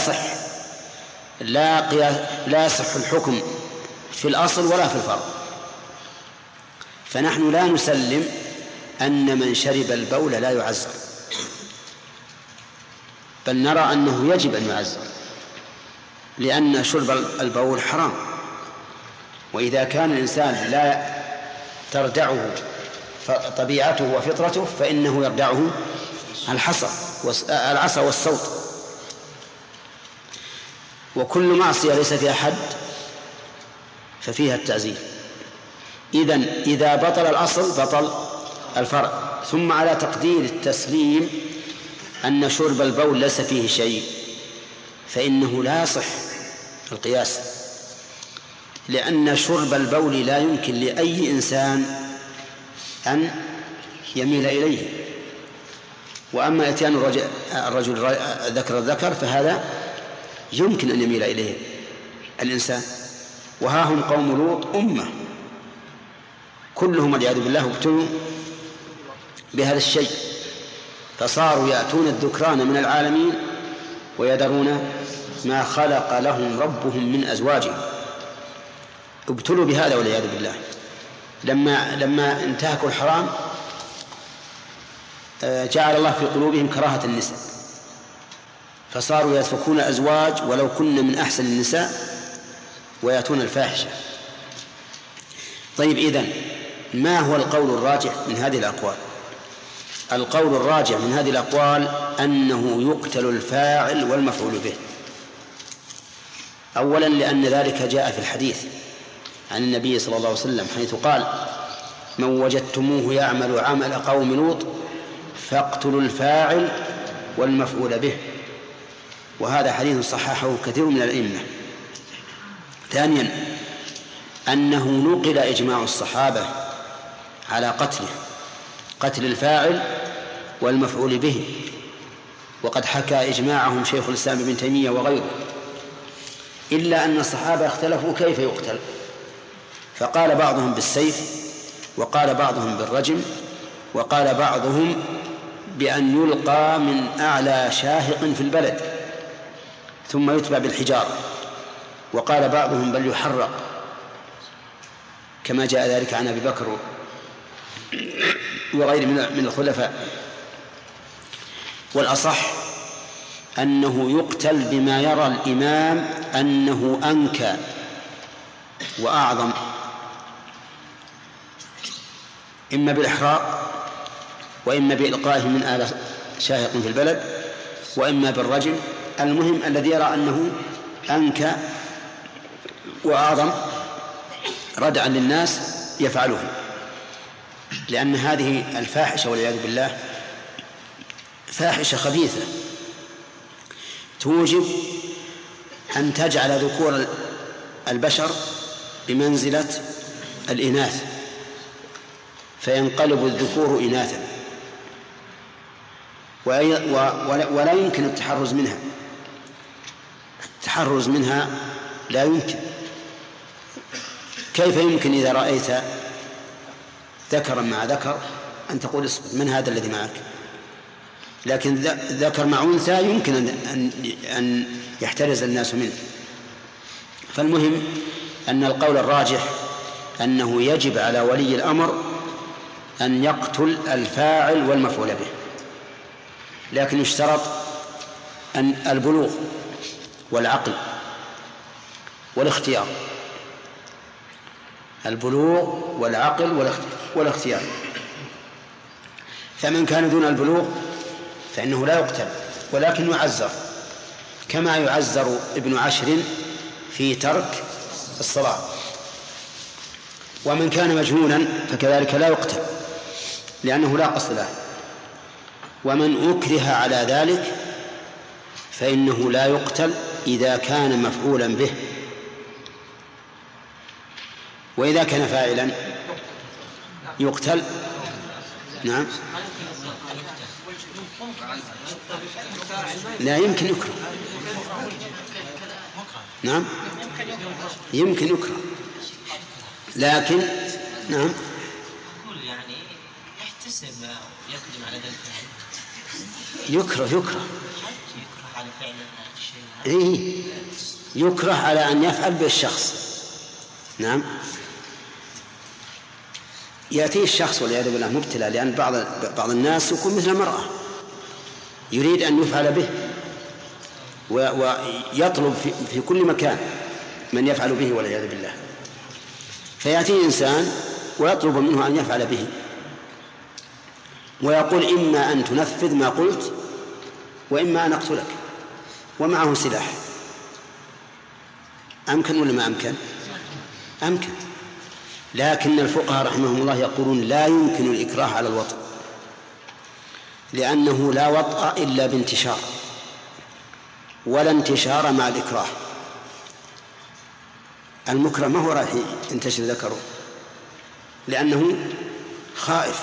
يصح الحكم في الأصل ولا في الفرع. فنحن لا نسلم أن من شرب البول لا يعزر، بل نرى أنه يجب أن يعزر، لأن شرب البول حرام. وإذا كان الإنسان لا تردعه طبيعته وفطرته فإنه يردعه العصا والصوت. وكل معصية ليس فيها حد ففيها التعزير. إذا بطل الأصل بطل الفرع. ثم على تقدير التسليم أن شرب البول ليس فيه شيء، فإنه لا يصح القياس، لأن شرب البول لا يمكن لأي إنسان أن يميل إليه. وأما إتيان الرجل ذكر الذكر فهذا يمكن أن يميل إليه الإنسان. وها هم قوم لوط أمة كلهم والعياذ بالله ابتلوا بهذا الشيء، فصاروا يأتون الذكران من العالمين ويذرون ما خلق لهم ربهم من أزواجهم. ابتلوا بهذا والعياذ بالله. لما انتهكوا الحرام جعل الله في قلوبهم كراهة النساء، فصاروا يسفكون الأزواج ولو كن من أحسن النساء ويأتون الفاحشة. طيب، إذن ما هو القول الراجح من هذه الأقوال؟ القول الراجح من هذه الأقوال أنه يقتل الفاعل والمفعول به. أولا لأن ذلك جاء في الحديث عن النبي صلى الله عليه وسلم حيث قال: من وجدتموه يعمل عمل قوم لوط فاقتلوا الفاعل والمفعول به. وهذا حديث صححه كثير من الأئمة. ثانيا أنه نقل إجماع الصحابة على قتل الفاعل والمفعول به، وقد حكى إجماعهم شيخ الإسلام ابن تيمية وغيره، إلا أن الصحابة اختلفوا كيف يقتل، فقال بعضهم بالسيف، وقال بعضهم بالرجم، وقال بعضهم بأن يلقى من أعلى شاهق في البلد ثم يتبع بالحجارة، وقال بعضهم بل يحرق كما جاء ذلك عن أبي بكر وغيره من الخلفاء. والأصح أنه يقتل بما يرى الإمام أنه أنكى وأعظم، إما بالإحراق وإما بإلقائه من آل شاهق في البلد وإما بالرجم. المهم الذي يرى أنه أنكى وأعظم ردعا للناس يفعله، لأن هذه الفاحشة والعياذ بالله فاحشة خبيثة توجب أن تجعل ذكور البشر بمنزلة الإناث، فينقلب الذكور إناثا، ولا يمكن التحرز منها لا يمكن. كيف يمكن إذا رأيت ذكرا مع ذكر أن تقول اصبر من هذا الذي معك؟ لكن ذكر مع أنثى يمكن أن يحترز الناس منه. فالمهم أن القول الراجح أنه يجب على ولي الأمر أن يقتل الفاعل والمفعول به، لكن يشترط أن البلوغ والعقل والاختيار، البلوغ والعقل والاختيار. فمن كان دون البلوغ فإنه لا يقتل ولكن يعزر، كما يعزر ابن 10 في ترك الصلاة. ومن كان مجنونا فكذلك لا يقتل لأنه لا قصد له. ومن أكره على ذلك فإنه لا يقتل إذا كان مفعولا به، وإذا كان فاعلا يقتل. نعم، لا يمكن يكره. نعم يمكن يكره، لكن نعم يعني يحتسب يقدم على ذلك يكره على فعل الشيء. يكره على أن يفعل بالشخص. نعم، يأتي الشخص والعياذ بالله مبتلى، لأن بعض الناس يكون مثل المرأة يريد أن يفعل به ويطلب في كل مكان من يفعل به والعياذ بالله، فيأتي إنسان ويطلب منه أن يفعل به ويقول إما أن تنفذ ما قلت وإما أن أقتلك، ومعه سلاح. أمكن ولا ما أمكن؟ أمكن. لكن الفقهاء رحمهم الله يقولون لا يمكن الإكراه على الوطء، لأنه لا وطأ إلا بانتشار، ولا انتشار مع الإكراه. المكره ما هو راح ينتشر ذكره، لأنه خائف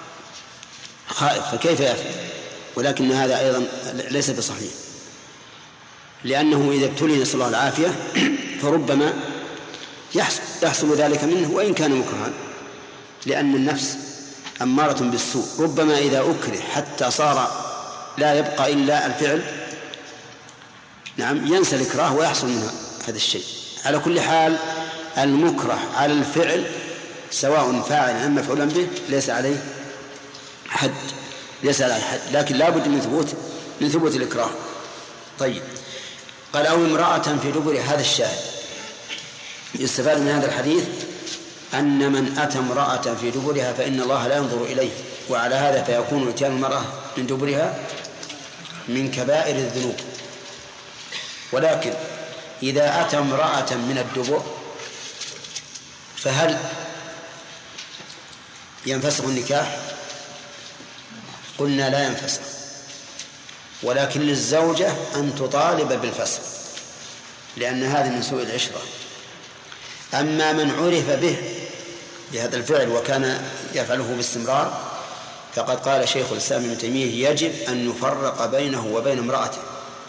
فكيف يفعل؟ ولكن هذا أيضا ليس بصحيح، لأنه إذا ابتلي نسأل الله العافية فربما يحصل ذلك منه وإن كان مكرها، لأن النفس أمارة بالسوء. ربما إذا أكره حتى صار لا يبقى إلا الفعل، نعم، ينسى الإكراه ويحصل منه هذا الشيء. على كل حال المكره على الفعل سواء فاعل أم مفعولا به ليس عليه حد، لكن لا بد من ثبوت الإكراه. طيب، قال أو امرأة في دبر. هذا الشاهد يستفاد من هذا الحديث أن من أتى امرأة في دبرها فإن الله لا ينظر إليه، وعلى هذا فيكون إتيان المرأة من دبرها من كبائر الذنوب. ولكن إذا أتى امرأة من الدبر فهل ينفسخ النكاح؟ قلنا لا ينفسخ، ولكن للزوجة أن تطالب بالفسخ، لأن هذا من سوء العشرة. أما من عرف به بهذا الفعل وكان يفعله باستمرار فقد قال شيخ الإسلام ابن تيمية يجب أن يفرق بينه وبين امرأته،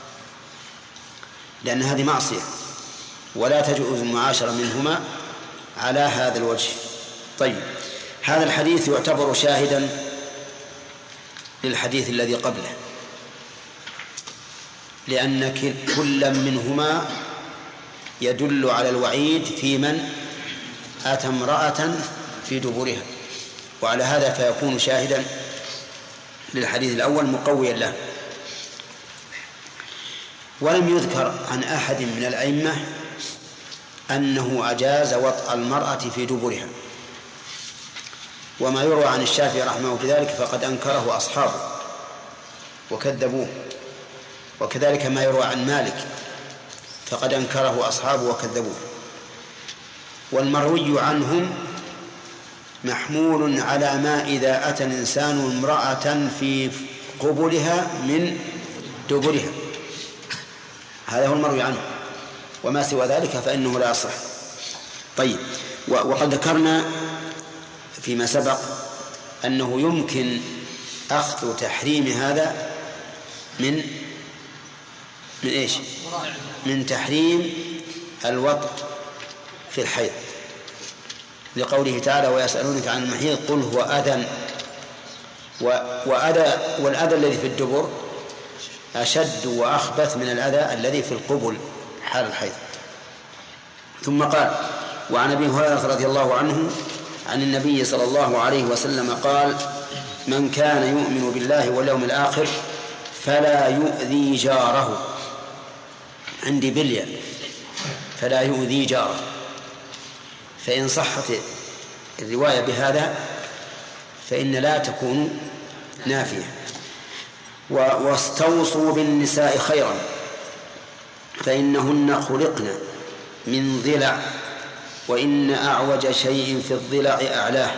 لأن هذه معصية ولا تجوز المعاشرة منهما على هذا الوجه. طيب، هذا الحديث يعتبر شاهدا للحديث الذي قبله، لأن كل منهما يدل على الوعيد في من أتى امرأة في دبرها، وعلى هذا فيكون شاهدا للحديث الأول مقويا له. ولم يذكر عن أحد من الأئمة أنه أجاز وطأ المرأة في دبرها، وما يروى عن الشافعي رحمه بذلك فقد أنكره أصحابه وكذبوه، وكذلك ما يروى عن مالك فقد أنكره أصحابه وكذبوه. والمروي عنهم محمول على ما إذا أتى الإنسان امرأة في قبلها من دبرها، هذا هو المروي عنه، وما سوى ذلك فإنه لا يصح. طيب، وقد ذكرنا فيما سبق أنه يمكن أخذ تحريم هذا من إيش؟ من تحريم الوطء في الحيض، لقوله تعالى ويسألونك عن المحيض قل هو أذى، والأذى الذي في الدبر أشد وأخبث من الأذى الذي في القبل حال الحيض. ثم قال وعن أبي هريرة رضي الله عنه عن النبي صلى الله عليه وسلم قال من كان يؤمن بالله واليوم الآخر فلا يؤذي جاره، عندي بلية، فلا يؤذي جاره، فإن صحت الرواية بهذا فإن لا تكون نافية. واستوصوا بالنساء خيرا فإنهن خلقن من ضلع، وإن أعوج شيء في الضلع أعلاه،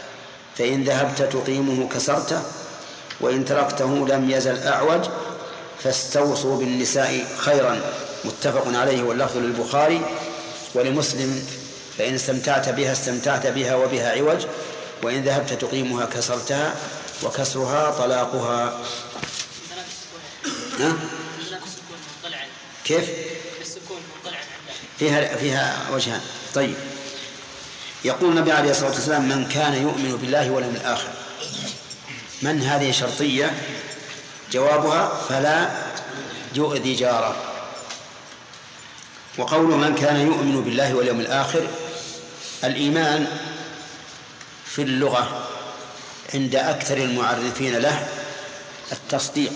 فإن ذهبت تقيمه كسرته، وإن تركته لم يزل أعوج فاستوصوا بالنساء خيرا، متفق عليه واللفظ للبخاري. ولمسلم: فإن استمتعت بها استمتعت بها وبها عوج، وإن ذهبت تقيمها كسرتها، وكسرها طلاقها. كيف؟ فيها وجهان. طيب، يقول النبي عليه الصلاة والسلام: من كان يؤمن بالله واليوم الآخر. من هذه شرطية، جوابها: فلا يؤذي جاره. وقوله من كان يؤمن بالله واليوم الآخر، الإيمان في اللغة عند أكثر المعرفين له التصديق،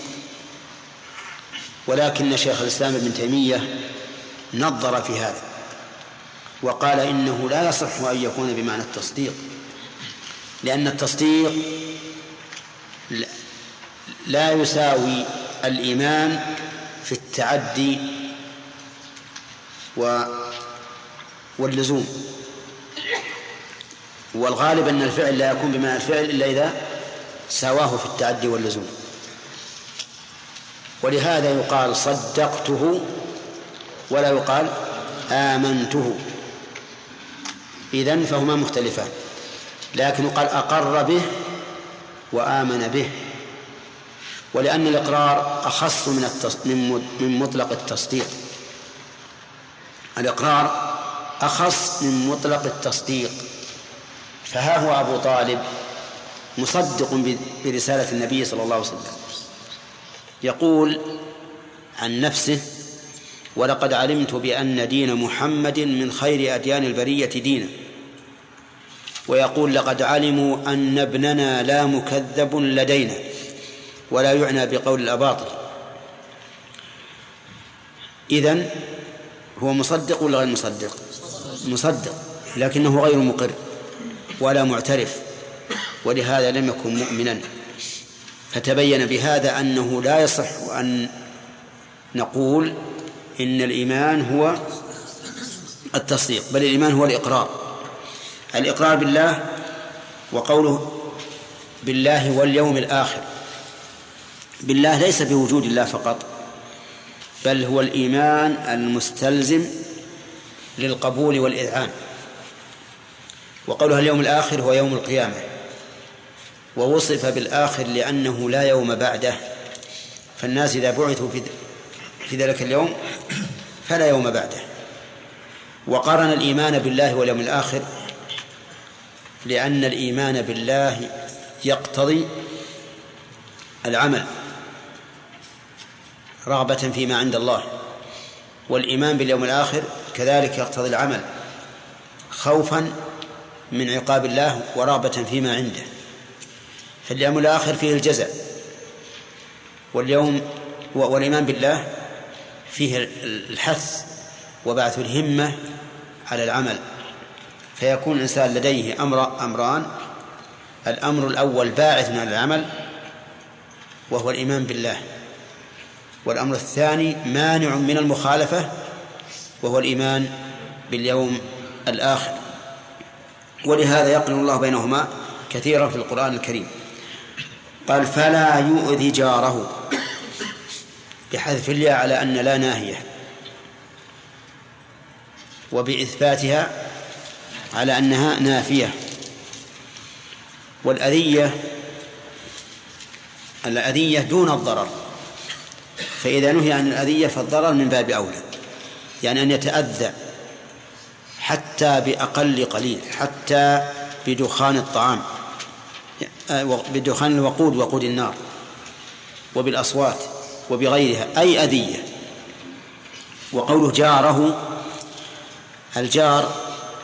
ولكن شيخ الإسلام ابن تيمية نظر في هذا وقال إنه لا يصح أن يكون بمعنى التصديق، لأن التصديق لا يساوي الإيمان في التعدي واللزوم، والغالب أن الفعل لا يكون بمعنى الفعل إلا إذا ساواه في التعدي واللزوم. ولهذا يقال صدقته ولا يقال آمنته، إذن فهما مختلفان، لكن يقال أقر به وآمن به، ولأن الإقرار أخص من مطلق التصديق. الإقرار أخص من مطلق التصديق. فها هو أبو طالب مصدق برسالة النبي صلى الله عليه وسلم، يقول عن نفسه: ولقد علمت بأن دين محمد من خير أديان البرية دينا. ويقول: لقد علموا أن ابننا لا مكذب لدينا، ولا يعنى بقول الأباطل. إذن هو مصدق ولا غير مصدق؟ مصدق، لكنه غير مقر ولا معترف، ولهذا لم يكن مؤمنا. فتبين بهذا أنه لا يصح أن نقول إن الإيمان هو التصديق، بل الإيمان هو الإقرار بالله. وقوله بالله واليوم الآخر، بالله ليس بوجود الله فقط، بل هو الإيمان المستلزم للقبول والإذعان. وقولها اليوم الآخر هو يوم القيامة، ووصف بالآخر لأنه لا يوم بعده، فالناس إذا بعثوا في ذلك اليوم فلا يوم بعده. وقارن الإيمان بالله واليوم الآخر لأن الإيمان بالله يقتضي العمل رغبة فيما عند الله، والإيمان باليوم الآخر كذلك يقتضي العمل خوفا من عقاب الله ورغبة فيما عنده. فاليوم الآخر فيه الجزاء، والإيمان بالله فيه الحث وبعث الهمة على العمل. فيكون الإنسان لديه أمران: الأمر الأول باعث على العمل وهو الإيمان بالله، والأمر الثاني مانع من المخالفة وهو الإيمان باليوم الآخر. ولهذا يقرن الله بينهما كثيرا في القرآن الكريم. قال: فلا يؤذي جاره، بحذف الياء على أن لا ناهية، وبإثباتها على أنها نافية. الأذية دون الضرر، فإذا نهي عن الأذية فالضرر من باب أولى، يعني أن يتأذى حتى بأقل قليل، حتى بدخان الطعام، بدخان الوقود وقود النار، وبالأصوات وبغيرها، أي أذية. وقوله جاره، الجار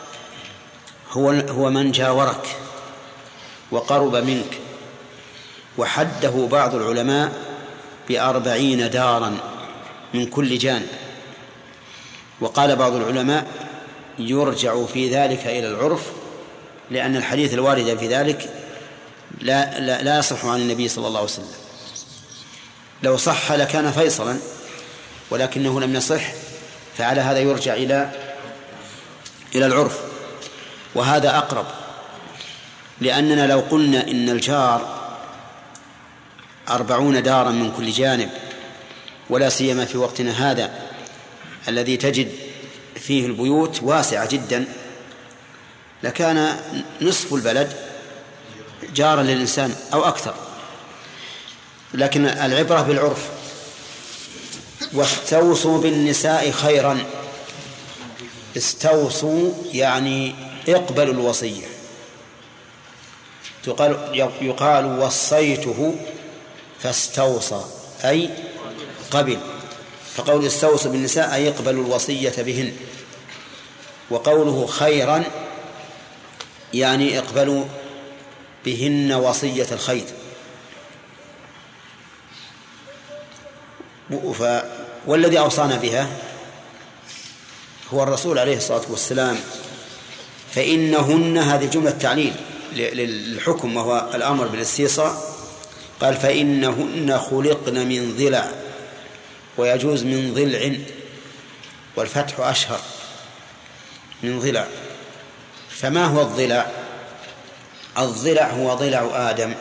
هو من جاورك وقرب منك، وحده بعض العلماء ب40 دارا من كل جانب. وقال بعض العلماء يرجع في ذلك إلى العرف، لأن الحديث الوارد في ذلك لا يصح عن النبي صلى الله عليه وسلم. لو صح لكان فيصلا، ولكنه لم يصح، فعلى هذا يرجع إلى العرف. وهذا أقرب، لأننا لو قلنا إن الجار 40 دارا من كل جانب ولا سيما في وقتنا هذا الذي تجد فيه البيوت واسعة جدا، لكان نصف البلد جارا للإنسان أو أكثر. لكن العبرة بالعرف. واستوصوا بالنساء خيرا. استوصوا يعني اقبلوا الوصية. يقال وصيته فاستوصى أي قبل، فقول استوصوا بالنساء أي يقبلوا الوصية بهن. وقوله خيرا يعني اقبلوا بهن وصية الخير. والذي أوصانا بها هو الرسول عليه الصلاة والسلام، فإنهن هذه جملة تعليل للحكم وهو الأمر بالاستيصاء. قال فإنهن خلقن من ضلع، ويجوز من ضلع، والفتح أشهر من ضلع. فما هو الضلع؟ الضلع هو ضلع آدم،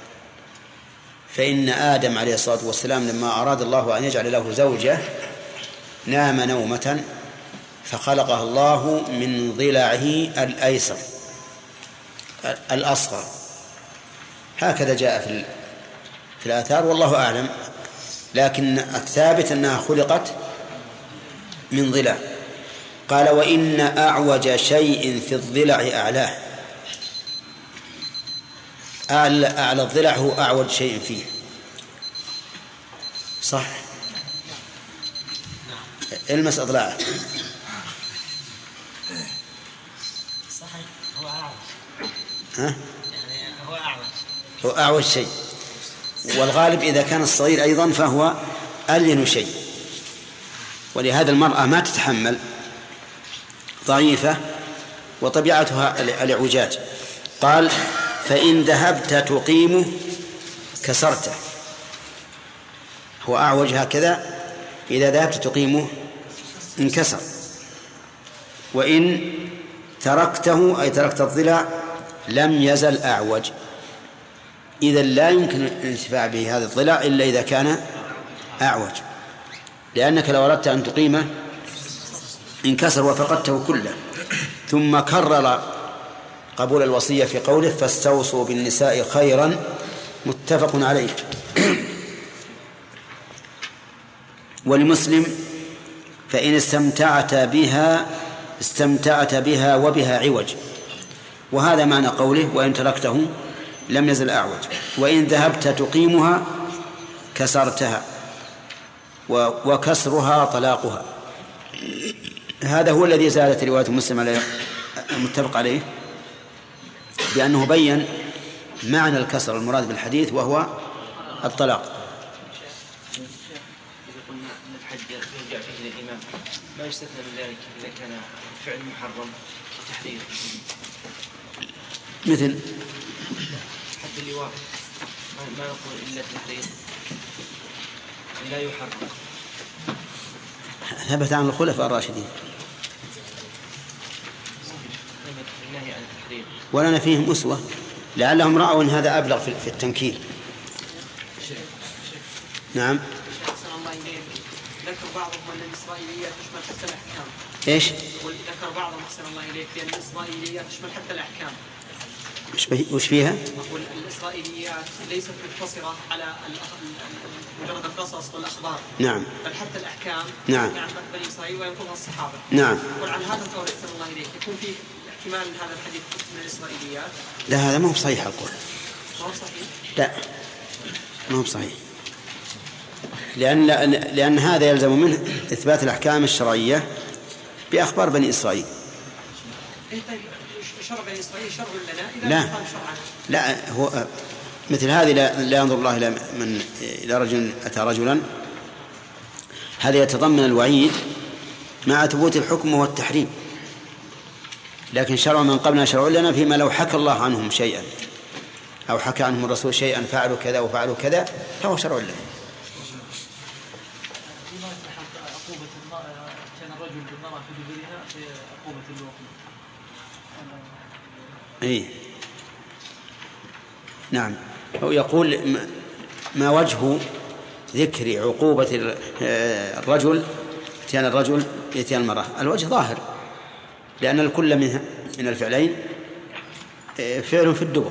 فإن آدم عليه الصلاة والسلام لما أراد الله أن يجعل له زوجة نام نومة فخلقها الله من ضلعه الأيسر الأصغر. هكذا جاء في الآثار والله أعلم، لكن الثابت أنها خلقت من ضلع. قال وإن أعوج شيء في الضلع أعلاه. أعلى الضلع هو أعوج شيء فيه، صح؟ المس أضلاعه. صحيح هو أعوج. ها؟ يعني هو أعوج. هو أعوج شيء، والغالب إذا كان الصغير أيضا فهو ألين شيء. ولهذا المرأة ما تتحمل، ضعيفة وطبيعتها الإعوجاج. قال فإن ذهبت تقيمه كسرته. هو أعوج هكذا، إذا ذهبت تقيمه انكسر. وإن تركته أي تركت الضلع لم يزل أعوج. إذا لا يمكن الانتفاع بهذا الضلع إلا إذا كان أعوج، لأنك لو أردت أن تقيمه انكسر وفقدته كله. ثم كرر قبول الوصية في قوله فاستوصوا بالنساء خيرا، متفق عليه. ولمسلم فإن استمتعت بها وبها عوج. وهذا معنى قوله وإن تركته لم يزل أعوج. وإن ذهبت تقيمها كسرتها، وكسرها طلاقها. هذا هو الذي زادت رواية مسلم عليه المتفق عليه، بأنه بين معنى الكسر المراد بالحديث وهو الطلاق. إذا قلنا أن الحج يرجع فيه للإمام ما يستثنى من ذلك إذا كان فعل محرم وتحرير، مثل حد اللواء ما نقول إلا التحرير لا يحرم. ثبت عن الخلفاء الراشدين النهي عن التحرير، ولنا فيهم أسوة، لعلهم رأوا أن هذا أبلغ في التنكيل. نعم. ذكر بعضهم أن الإسرائيلية تشمل حتى الأحكام. إيش؟ ذكر بعضهم أحسن الله إليك بأن الإسرائيلية تشمل حتى الأحكام. وش فيها؟ أقول الإسرائيليات ليست مقتصرة على مجرد القصص والأخبار. نعم. بل حتى الأحكام. نعم. عن بني إسرائيل وينقلها الصحابة. نعم. يقول عن هذا القول أحسن الله إليك يكون فيه احتمال من هذا الحديث من الإسرائيليات. لا هذا ما هو صحيح القول. ما هو صحيح؟ لا ما هو صحيح، لأن هذا يلزم منه إثبات الأحكام الشرعية بأخبار بني إسرائيل. إيه طيب شرع بني إسرائيل شرع لنا إذا لا كان شرعا. لا هو مثل هذه لا ينظر الله إلى رجل أتى رجلا، هذا يتضمن الوعيد مع ثبوت الحكم والتحريم. لكن شرع من قبلنا شرع لنا فيما لو حكى الله عنهم شيئا أو حكى عنهم الرسول شيئا فعلوا كذا وفعلوا كذا فهو شرع لنا. كان الرجل بالمرأة في دبرها في عقوبة الوقت. إيه نعم. هو يقول ما وجه ذكر عقوبة الرجل إتيان الرجل إتيان المرأة، الوجه ظاهر لأن الكل من الفعلين فعل في الدبر.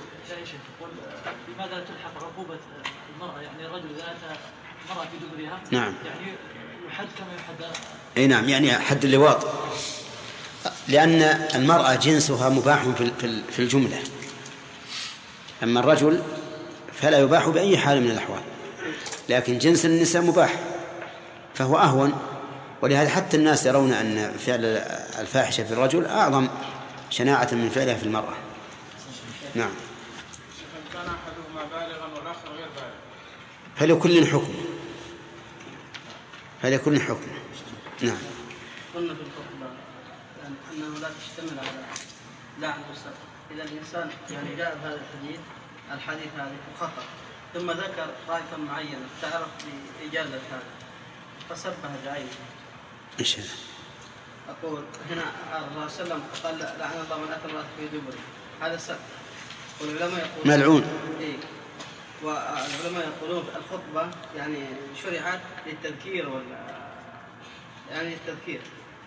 لماذا تلحق عقوبة المرأة؟ يعني الرجل إذا أتى المرأة في دبرها نعم يعني يحد كما يحد. أي نعم، يعني حد اللواط، لأن المرأة جنسها مباح في الجملة، أما الرجل فلا يباح بأي حال من الأحوال، لكن جنس النساء مباح فهو أهون، ولهذا حتى الناس يرون أن فعل الفاحشة في الرجل أعظم شناعة من فعلها في المرأة. نعم. كان أحدهما بالغا والآخر غير بالغ فلكل حكم. نعم. قلنا في الخطبة يعني أنه لا تشتمل على لعن والسب. إذا الإنسان يعني جاء بهذا الحديث هذا وخطأ ثم ذكر طائفة معينة تعرف بإجازة هذا فسبها بعينه. إيش هذا؟ أقول هنا الرسول صلى الله عليه وسلم قال لعن الله من أتى امرأة في دبره، هذا سب. والعلماء يقولون ملعون. إيه. والعلماء يقولون الخطبة يعني شرعت للتذكير يعني التذكير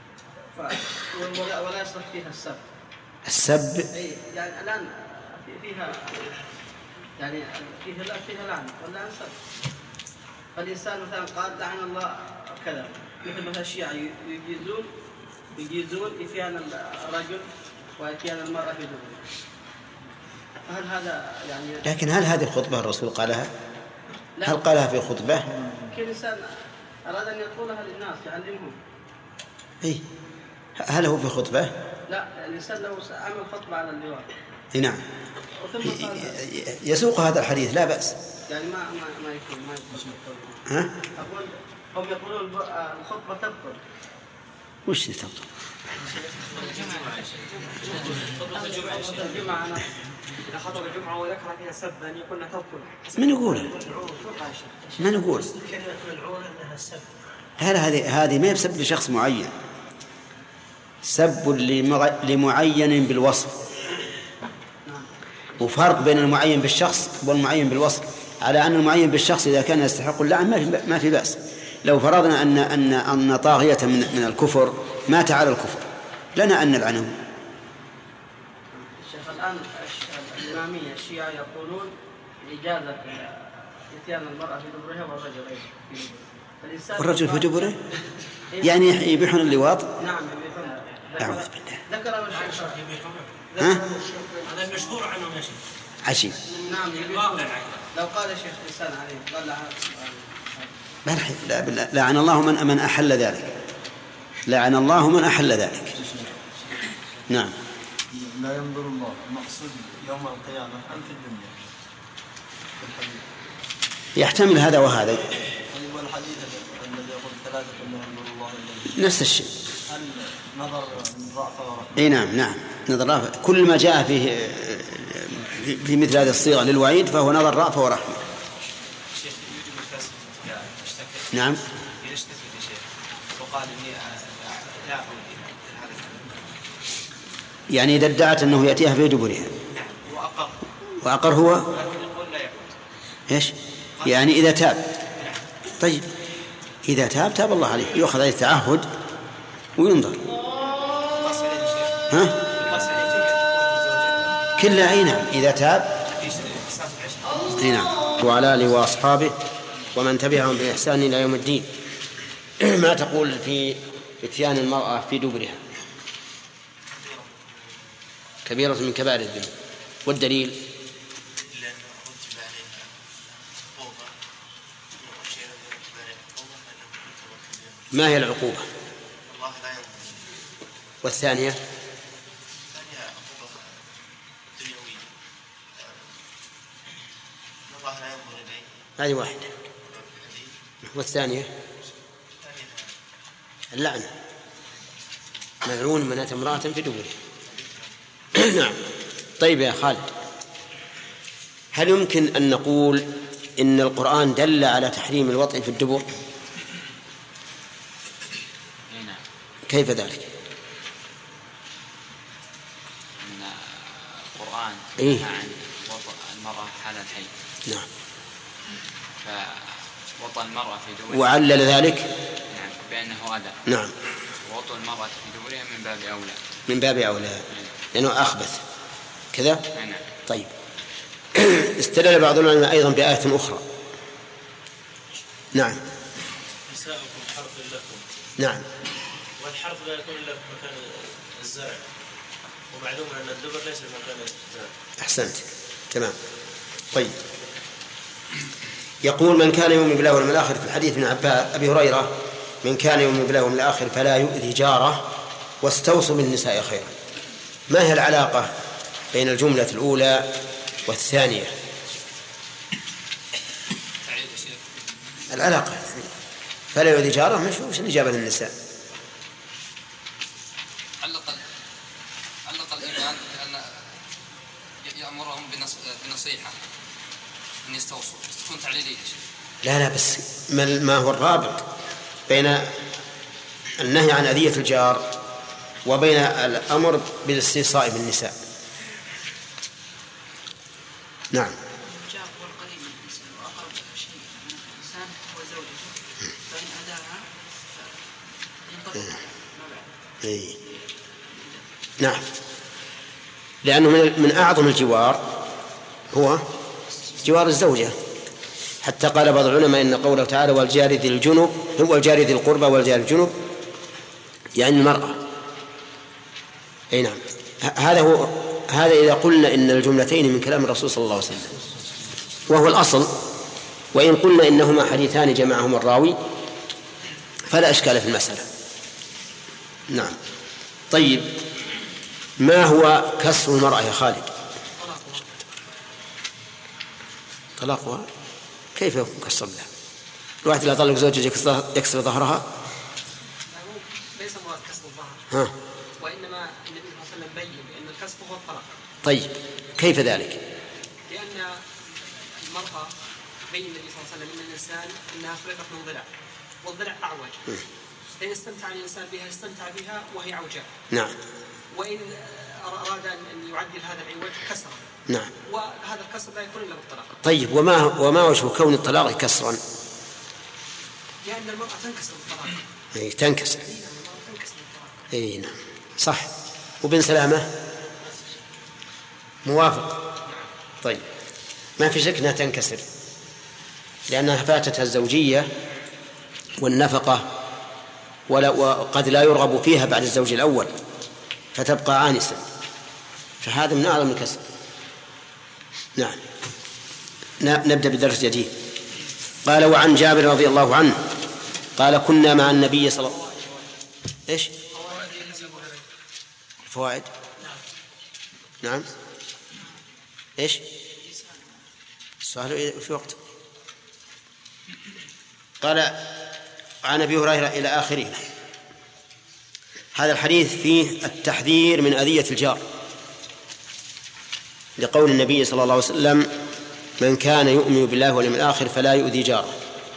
ولا يصح فيها السب. أي يعني الآن فيها يعني فيها لعنة واللعن سب. فالإنسان مثلا قال لعن الله كذا، مثل الشيعة يجيزون إتيان الرجل وإتيان المرأة في دبره. هل هذا يعني لكن هل هذه الخطبة الرسول قالها؟ هل قالها في خطبة؟ كل إنسان أراد أن يقولها للناس يعلمهم. إيه. هل هو في خطبة؟ لا، الإنسان لو عمل خطبة على اللواء. نعم. يسوق هذا الحديث لا بأس. يعني ما يكون. ها؟ أقول هم يقولون الخطبة تبطل. وش تبطل؟ الجمعة أنا إذا خطب الجمعة وذكر فيها سبا يقولنا تبطل. من يقول؟ ما نقول. هذه ما يسب لشخص معين، سب لمعين بالوصف، وفرق بين المعين بالشخص والمعين بالوصف. على أن المعين بالشخص إذا كان يستحق اللعن ما في بأس. لو فرضنا أن طاغية من الكفر مات على الكفر لنا أن نلعنه. الشيخ الآن الإمامية الشيعة يقولون إجازة إتيان المرأة في دبرها والرجل في دبره يعني يبيحون اللواط. نعم يبيحون. أعوذ بالله. ذكر الشيخ هذا المشهور عنه يا شيخ. عشي. نعم يبيحون. لو قال الشيخ إنسان عليه قال لا لعن الله من أحل ذلك. لعن الله من أحل ذلك. نعم. لا ينظر الله المقصود يوم القيامة أم في الدنيا؟ يحتمل هذا وهذا. والحديث الذي يقول ثلاثة لا ينظر الله إليه نفس الشيء. هل نظر رأفة ورحمة؟ اي نعم نظر رأفة. كل ما جاء فيه في مثل هذه الصيغة للوعيد فهو نظر رأفة ورحمة. شيخ يوجب الفاسد يشتكي. نعم. يشتكي لشيخ وقال إني لا أعود هذا. يعني إذا ادعت أنه يأتيها في دبرها وأقر هو لكن يقول لا يعود. إيش؟ يعني إذا تاب. طيب إذا تاب الله عليه، يأخذ عليه التعهد وينظر. ها؟ كلا أي نعم إذا تاب. أي نعم. وعلى آله وأصحابه ومن تبعهم بإحسان إلى يوم الدين. ما تقول في إتيان المرأة في دبرها؟ كبيرة من كبائر الذنوب. والدليل ما هي العقوبة؟ والثانية هذه واحدة. والثانية اللعنة، ملعون من أتى امرأة في دبره. نعم. طيب يا خالد، هل يمكن أن نقول إن القرآن دل على تحريم الوطء في الدبر؟ كيف ذلك؟ أن القرآن نهى عن وطء المرأة حال الحيض. نعم. وطأ المرأة في دبرها وعلل ذلك نعم بأنه أذى. نعم. وطأ المرأة في دبرها من باب أولى. من باب أولى لأنه أخبث كذا. نعم. طيب. استدل بعض العلماء أيضا بآية أخرى. نعم. نساؤكم حرث لكم. نعم. والحرث لا يكون إلا في مكان الزرع، ومعلوم أن الدبر ليس في مكان الزرع. أحسنت تمام. طيب. يقول من كان يؤمن بالله واليوم الآخر في الحديث من أبي هريرة من كان يؤمن بالله واليوم الآخر فلا يؤذي جاره واستوصوا بالنساء خيرا. ما هي العلاقة بين الجملة الأولى والثانية؟ العلاقة فلا يؤذي جاره مش الإجابة للنساء. علق الإيمان بأن يأمرهم بنصيحة أن يستوصوا تكون تعليلية. لا بس ما هو الرابط بين النهي عن أذية الجار وبين الأمر بالاستيصاء بالنساء؟ نعم. الجار هو القريب من الإنسان وأقرب شيء من الإنسان هو زوجته، فإن أداها ينطبق ما بعد. نعم. لأنه من أعظم الجوار هو جوار الزوجة، حتى قال بعض العلماء إن قوله تعالى والجار ذي الجنب هو الجار ذي القربى والجار الجنب يعني المرأة. أي نعم. هذا إذا قلنا إن الجملتين من كلام الرسول صلى الله عليه وسلم وهو الأصل، وإن قلنا إنهما حديثان جمعهما الراوي فلا إشكال في المسألة. نعم. طيب ما هو كسر المرأة يا خالد؟ طلاقها كيف يكون كسر لها؟ الواحد إذا طلق زوجته يكسر ظهرها؟ ليس مراد كسر الظهر. وإنما النبي صلى الله عليه وسلم بين بأن الكسر هو الطلاق. طيب كيف ذلك؟ لأن المرأة بين النبي صلى الله عليه وسلم إن الإنسان أنها خلقت من ضلع والضلع أعوج، فإن استمتع الإنسان بها استمتع بها وهي عوجاء. نعم. وإن أراد أن يعدل هذا العوج كسرا. نعم. وهذا الكسر لا يكون إلا بالطلاق. طيب وما وجه كون الطلاق كسرا؟ لأن المرأة تنكسر بالطلاق. أي تنكسر. أي نعم صح. وبن سلامة موافق. طيب ما في شك أنها تنكسر لأنها فاتتها الزوجية والنفقة وقد لا يرغب فيها بعد الزوج الأول فتبقى عانسا، فهذا من أعظم الكسر. نعم. نبدأ بدرس جديد. قال وعن جابر رضي الله عنه قال كنا مع النبي صلى الله عليه وسلم. إيش الفوائد؟ نعم. إيش السؤال في وقت؟ قال عن أبي هريرة إلى آخره. هذا الحديث فيه التحذير من أذية الجار لقول النبي صلى الله عليه وسلم من كان يؤمن بالله واليوم الآخر فلا يؤذي جاره.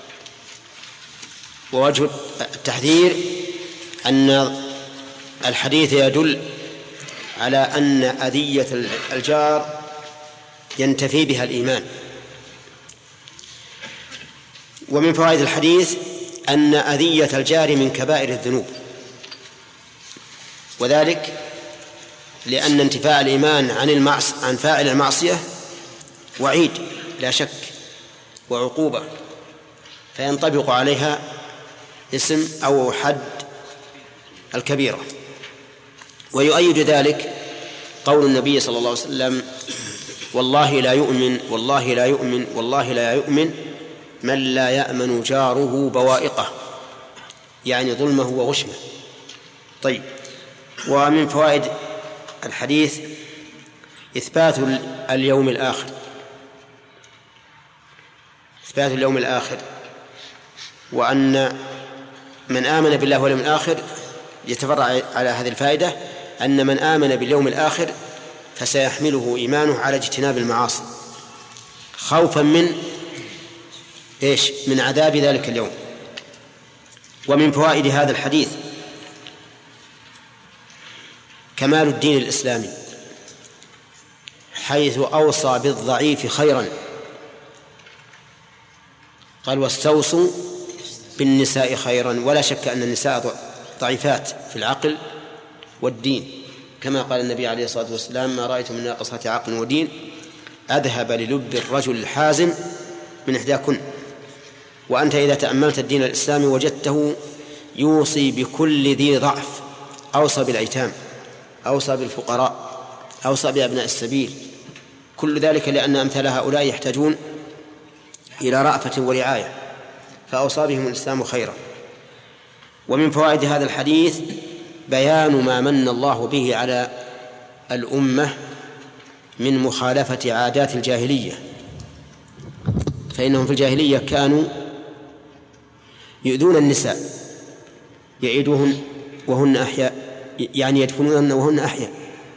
ووجه التحذير أن الحديث يدل على أن أذية الجار ينتفي بها الإيمان. ومن فوائد الحديث أن أذية الجار من كبائر الذنوب، وذلك لأن انتفاء الإيمان عن فاعل المعصية وعيد لا شك وعقوبة، فينطبق عليها اسم أو حد الكبيرة. ويؤيد ذلك قول النبي صلى الله عليه وسلم والله لا يؤمن والله لا يؤمن والله لا يؤمن من لا يأمن جاره بوائقه، يعني ظلمه وغشمه. طيب ومن فوائد الحديث إثبات اليوم الآخر، إثبات اليوم الآخر، وأن من آمن بالله واليوم الآخر يتفرع على هذه الفائدة أن من آمن باليوم الآخر فسيحمله إيمانه على اجتناب المعاصي خوفا من إيش؟ من عذاب ذلك اليوم. ومن فوائد هذا الحديث كمال الدين الإسلامي حيث أوصى بالضعيف خيرا، قال واستوصوا بالنساء خيرا، ولا شك أن النساء ضعيفات في العقل والدين، كما قال النبي عليه الصلاة والسلام: ما رأيت من ناقصات عقل ودين أذهب للب الرجل الحازم من إحداكن. وأنت إذا تأملت الدين الإسلامي وجدته يوصي بكل ذي ضعف، أوصى بالأيتام، أوصى بالفقراء، أوصى بأبناء السبيل، كل ذلك لأن أمثال هؤلاء يحتاجون إلى رأفة ورعاية، فأوصى بهم الإسلام خيرا. ومن فوائد هذا الحديث بيان ما من الله به على الأمة من مخالفة عادات الجاهلية، فإنهم في الجاهلية كانوا يؤذون النساء، يعيدوهن وهن أحياء، يعني يدفنونهن وهن أحياء،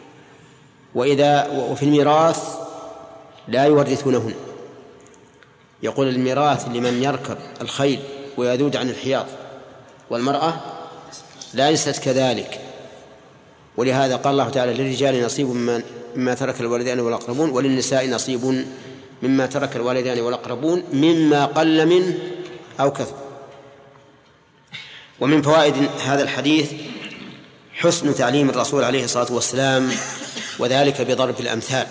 وفي الميراث لا يورثونهن. يقول الميراث لمن يركب الخيل ويذود عن الحياض، والمرأة ليست كذلك. ولهذا قال الله تعالى: للرجال نصيب مما ترك الوالدان والأقربون، وللنساء نصيب مما ترك الوالدان والأقربون مما قل منه أو كثر. ومن فوائد هذا الحديث حسن تعليم الرسول عليه الصلاة والسلام، وذلك بضرب الأمثال،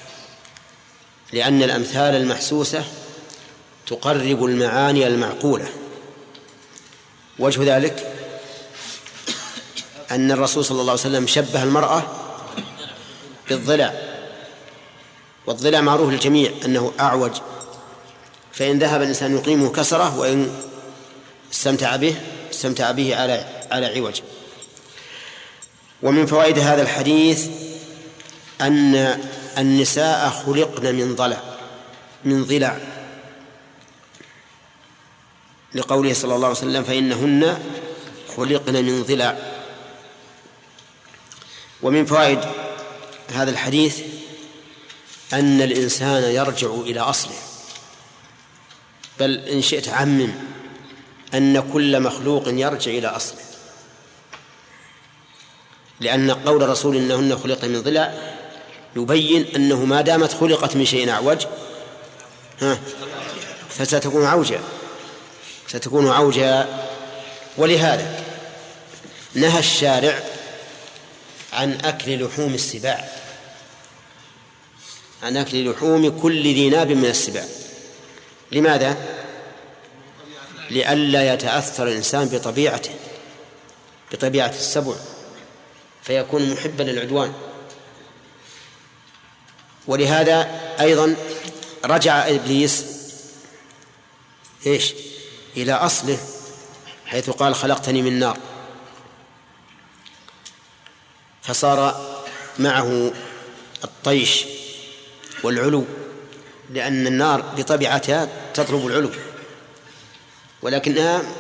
لأن الأمثال المحسوسة تقرب المعاني المعقولة. وجه ذلك أن الرسول صلى الله عليه وسلم شبه المرأة بالضلع، والضلع معروف للجميع أنه أعوج، فإن ذهب الإنسان يقيمه كسره، وإن استمتع به على عوج. ومن فوائد هذا الحديث أن النساء خلقن من ضلع، لقوله صلى الله عليه وسلم: فإنهن خلقن من ضلع. ومن فوائد هذا الحديث أن الإنسان يرجع إلى أصله، بل إن شئت عمم أن كل مخلوق يرجع إلى أصله، لأن قول الرسول إنهن خلقن من ضلع يبين أنه ما دامت خلقت من شيء أعوج ستكون عوجا. ولهذا نهى الشارع عن أكل لحوم السباع، عن أكل لحوم كل ذي ناب من السباع. لماذا؟ لئلا يتأثر الإنسان بطبيعة السبع فيكون محبا للعدوان. ولهذا أيضا رجع إبليس إلى أصله، حيث قال: خلقتني من نار، فصار معه الطيش والعلو، لأن النار بطبيعتها تطلب العلو، ولكنه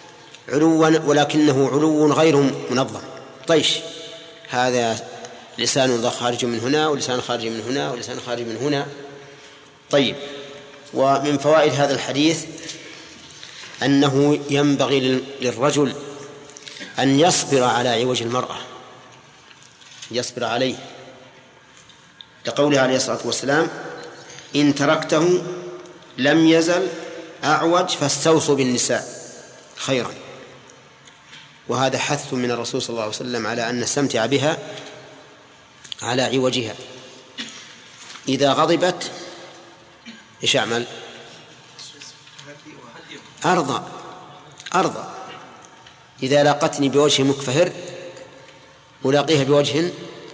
علو غير منظم. طيش هذا لسان خارج من هنا، ولسان خارج من هنا، ولسان خارج من هنا. طيب، ومن فوائد هذا الحديث أنه ينبغي للرجل أن يصبر على عوج المرأة، يصبر عليه، لقوله عليه الصلاة والسلام: إن تركته لم يزل أعوج فاستوصوا بالنساء خيرا. وهذا حث من الرسول صلى الله عليه وسلم على أن نستمتع بها على عوجها. إذا غضبت إيش أعمل؟ أرضى. إذا لاقتني بوجه مكفهر ألاقيها بوجه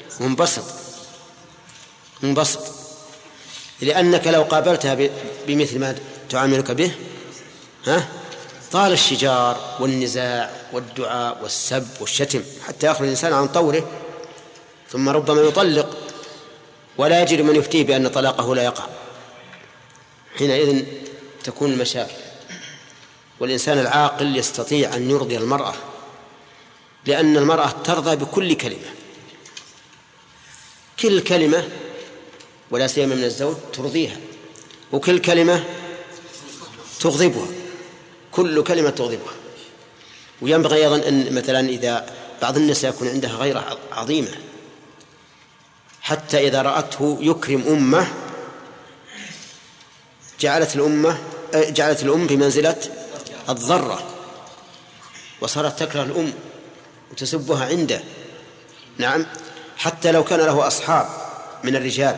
منبسط، لأنك لو قابلتها بمثل ما تعاملك به طال الشجار والنزاع والدعاء والسب والشتم حتى يخرج الإنسان عن طوره، ثم ربما يطلق ولا يجد من يفتيه بأن طلاقه لا يقع. حينئذ تكون المشاكل. والإنسان العاقل يستطيع أن يرضي المرأة، لأن المرأة ترضى بكل كلمة، كل كلمة، ولا سيما من الزوج ترضيها، وكل كلمة تغضبها، كل كلمة تغضبها. وينبغي أيضا أن مثلا إذا بعض النساء يكون عندها غيرة عظيمة، حتى إذا رأته يكرم أمه جعلت الأمة جعلت الأم بمنزلة الضرة، وصارت تكره الأم وتسبها عنده. نعم، حتى لو كان له أصحاب من الرجال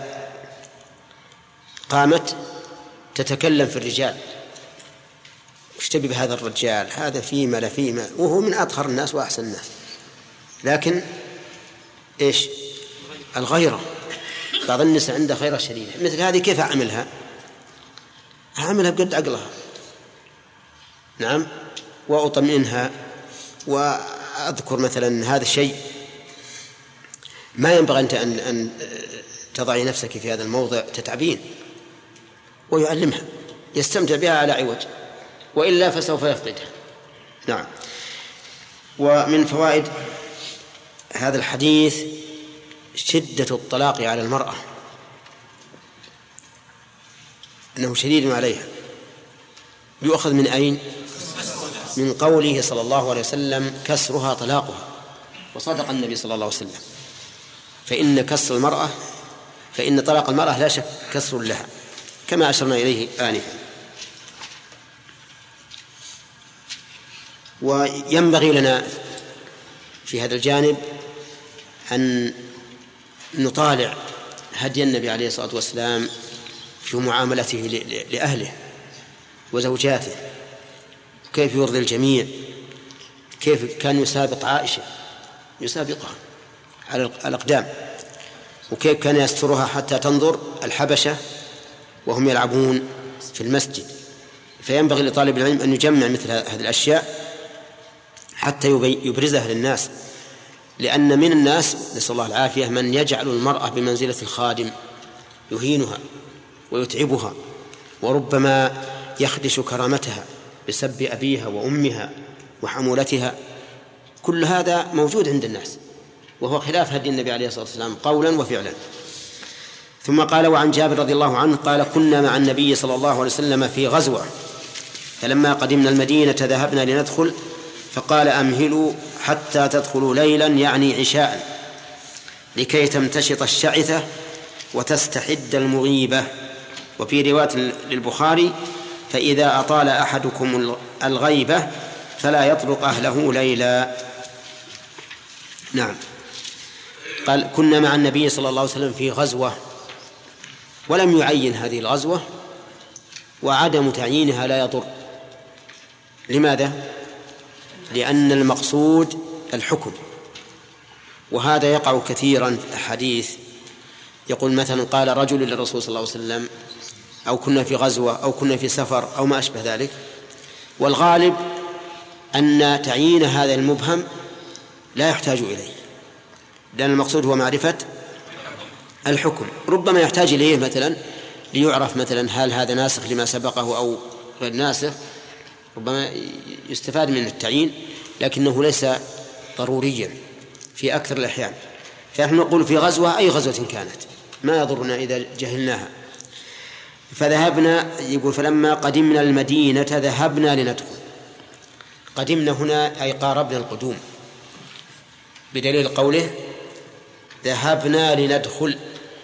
قامت تتكلم في الرجال، وش تبي بهذا الرجال، هذا فيما لا فيما، وهو من أطهر الناس وأحسن الناس. لكن إيش الغيرة، بعض النساء عنده غيرة شديدة. مثل هذه كيف أعملها؟ أعملها بقد عقلها. نعم، وأطمئنها وأذكر مثلا هذا الشيء ما ينبغي أن تضعي نفسك في هذا الموضع تتعبين، ويعلمها يستمتع بها على عوج، وإلا فسوف يفقدها. نعم. ومن فوائد هذا الحديث شدة الطلاق على المرأة، أنه شديد عليها. يؤخذ من أين؟ من قوله صلى الله عليه وسلم كسرها طلاقها، وصدق النبي صلى الله عليه وسلم. فإن طلاق المرأة لا شك كسر لها، كما أشرنا إليه آنفا. وينبغي لنا في هذا الجانب أن نطالع هدي النبي عليه الصلاة والسلام في معاملته لأهله وزوجاته، كيف يرضي الجميع، كيف كان يسابق عائشة، يسابقها على الأقدام، وكيف كان يسترها حتى تنظر الحبشة وهم يلعبون في المسجد. فينبغي لطالب العلم أن يجمع مثل هذه الأشياء حتى يبرزها للناس، لأن من الناس نسأل الله العافية من يجعل المرأة بمنزلة الخادم، يهينها ويتعبها، وربما يخدش كرامتها بسب أبيها وأمها وحمولتها. كل هذا موجود عند الناس، وهو خلاف هدي النبي عليه الصلاة والسلام قولا وفعلا. ثم قال: وعن جابر رضي الله عنه قال: كنا مع النبي صلى الله عليه وسلم في غزوة، فلما قدمنا المدينة ذهبنا لندخل، فقال: أمهلوا حتى تدخلوا ليلا، يعني عشاء، لكي تمتشط الشعثة وتستحد المغيبة. وفي رواية للبخاري: فإذا أطال أحدكم الغيبة فلا يطرق أهله ليلا. نعم. قال: كنا مع النبي صلى الله عليه وسلم في غزوة، ولم يعين هذه الغزوة، وعدم تعيينها لا يضر. لماذا؟ لأن المقصود الحكم، وهذا يقع كثيرا في الأحاديث. يقول مثلا: قال رجل للرسول صلى الله عليه وسلم، أو كنا في غزوة، أو كنا في سفر، أو ما أشبه ذلك. والغالب أن تعيين هذا المبهم لا يحتاج إليه، لأن المقصود هو معرفة الحكم. ربما يحتاج إليه مثلا ليعرف مثلا هل هذا ناسخ لما سبقه أو غير ناسخ، ربما يستفاد من التعيين، لكنه ليس ضروريا في أكثر الأحيان. فنحن نقول في غزوة، أي غزوة كانت، ما يضرنا إذا جهلناها. فذهبنا، يقول: فلما قدمنا المدينة ذهبنا لندخل. قدمنا هنا أي قاربنا القدوم، بدليل قوله ذهبنا لندخل،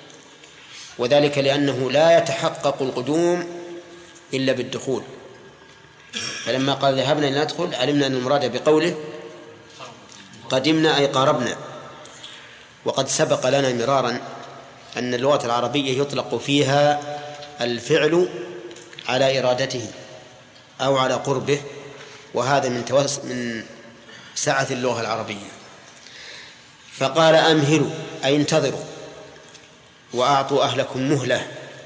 وذلك لأنه لا يتحقق القدوم إلا بالدخول. فلما قال ذهبنا لندخل علمنا أن المراد بقوله قدمنا أي قاربنا. وقد سبق لنا مرارا أن اللغة العربية يطلق فيها الفعل على إرادته أو على قربه، وهذا من سعة اللغة العربية. فقال: أمهلوا أي انتظروا، وأعطوا أهلكم مهلة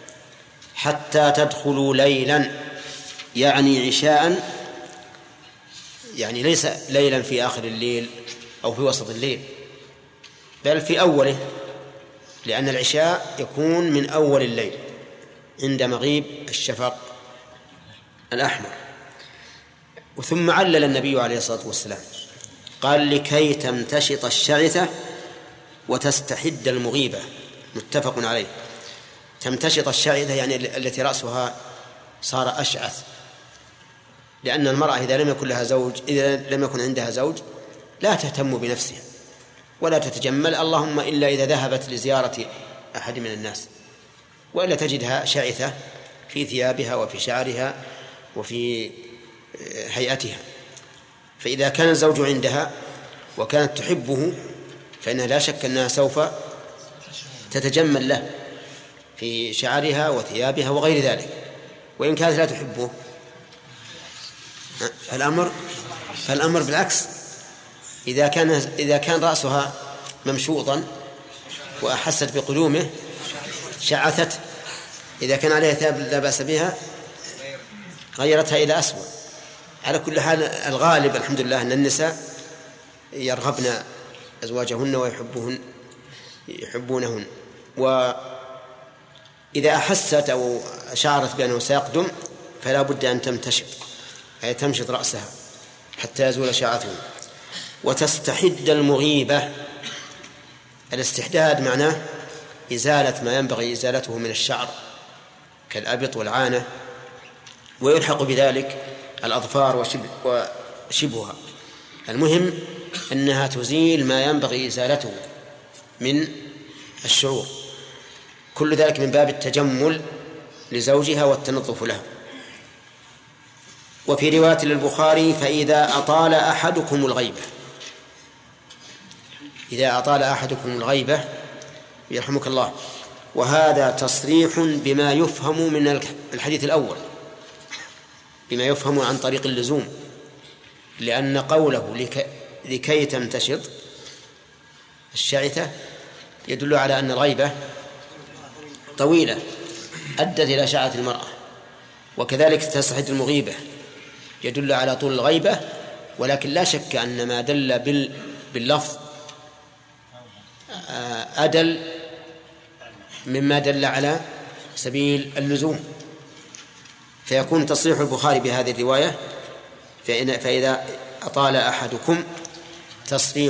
حتى تدخلوا ليلا، يعني عشاء، يعني ليس ليلا في آخر الليل أو في وسط الليل، بل في أوله، لأن العشاء يكون من أول الليل عند مغيب الشفق الأحمر. وثم علل النبي عليه الصلاة والسلام قال: لكي تمتشط الشعثة وتستحد المغيبة، متفق عليه. تمتشط الشعثة يعني التي رأسها صار أشعث، لأن المرأة إذا لم يكن لها زوج، إذا لم يكن عندها زوج لا تهتم بنفسها ولا تتجمل، اللهم إلا إذا ذهبت لزيارة أحد من الناس، وإلا تجدها شعثة في ثيابها وفي شعرها وفي هيئتها. فإذا كان الزوج عندها وكانت تحبه فإنها لا شك أنها سوف تتجمل له في شعرها وثيابها وغير ذلك. وإن كانت لا تحبه فالأمر بالعكس. إذا كان رأسها ممشوطا وأحست بقدومه شعثت، إذا كان عليها ثياب لا بأس بها غيرتها إلى أسود. على كل حال الغالب الحمد لله أن النساء يرغبن أزواجهن ويحبونهن. وإذا أحست أو شعرت بأنه سيقدم فلا بد أن تمتشط، أي تمشط رأسها حتى يزول شعثه. وتستحد المغيبة. الاستحداد معناه إزالة ما ينبغي إزالته من الشعر كالأبط والعانة، ويلحق بذلك الأظفار وشبهها. المهم أنها تزيل ما ينبغي إزالته من الشعور، كل ذلك من باب التجمل لزوجها والتنظف له. وفي رواية للبخاري فإذا أطال أحدكم الغيبة، إذا أطال أحدكم الغيبة يرحمك الله. وهذا تصريح بما يفهم من الحديث الأول، بما يفهم عن طريق اللزوم، لأن قوله لكي تمتشط الشعثة يدل على أن الغيبة طويلة أدت إلى شعث المرأة. وكذلك تستحد المغيبة يدل على طول الغيبة، ولكن لا شك أن ما دل باللفظ أدل مما دل على سبيل اللزوم. فيكون تصريح البخاري بهذه الرواية فإذا أطال أحدكم تصريح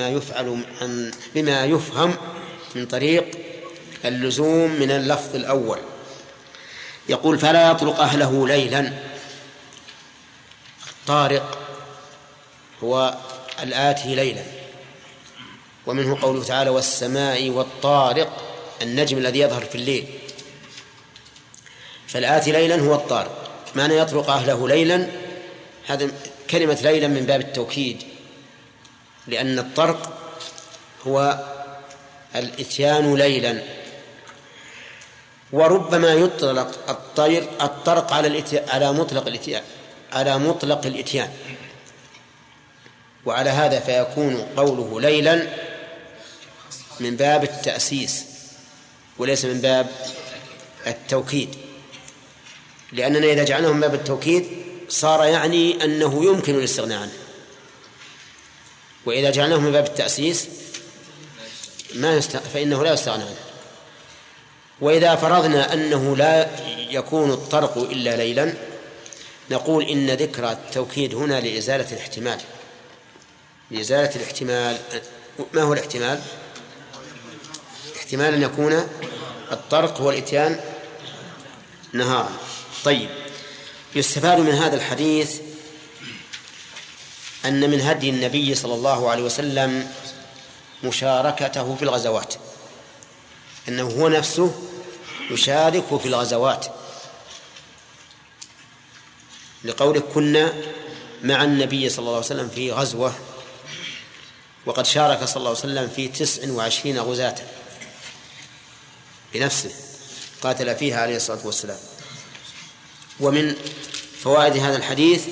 بما يفهم من طريق اللزوم من اللفظ الأول. يقول فلا يطرق أهله ليلا. الطارق هو الآتي ليلا، ومنه قوله تعالى والسماء والطارق، النجم الذي يظهر في الليل. فالآتي ليلا هو الطارق. معنى يطرق أهله ليلا، هذا كلمة ليلا من باب التوكيد، لأن الطرق هو الإتيان ليلا. وربما يطلق الطرق على مطلق الإتيان، وعلى هذا فيكون قوله ليلا من باب التأسيس وليس من باب التوكيد، لأننا إذا جعلناه من باب التوكيد صار يعني أنه يمكن الاستغناء عنه، وإذا جعلناه من باب التأسيس فإنه لا يستغنى عنه. وإذا فرضنا أنه لا يكون الطرق إلا ليلا نقول إن ذكر التوكيد هنا لإزالة الاحتمال. لإزالة الاحتمال. ما هو الاحتمال؟ احتمال أن يكون الطرق هو الإتيان نهارا. طيب، يستفاد من هذا الحديث أن من هدي النبي صلى الله عليه وسلم مشاركته في الغزوات، أنه هو نفسه يشارك في الغزوات، لقوله كنا مع النبي صلى الله عليه وسلم في غزوة، وقد شارك صلى الله عليه وسلم في 29 غزاة بنفسه قاتل فيها عليه الصلاة والسلام. ومن فوائد هذا الحديث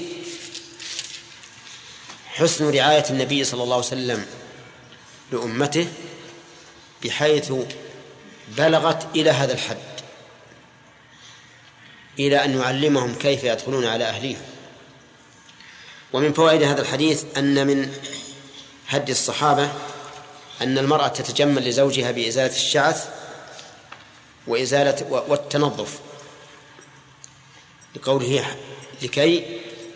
حسن رعاية النبي صلى الله عليه وسلم لأمته بحيث بلغت إلى هذا الحد، إلى أن يعلمهم كيف يدخلون على أهليهم. ومن فوائد هذا الحديث أن من هدي الصحابة أن المرأة تتجمل لزوجها بإزالة الشعث والتنظف، لقوله لكي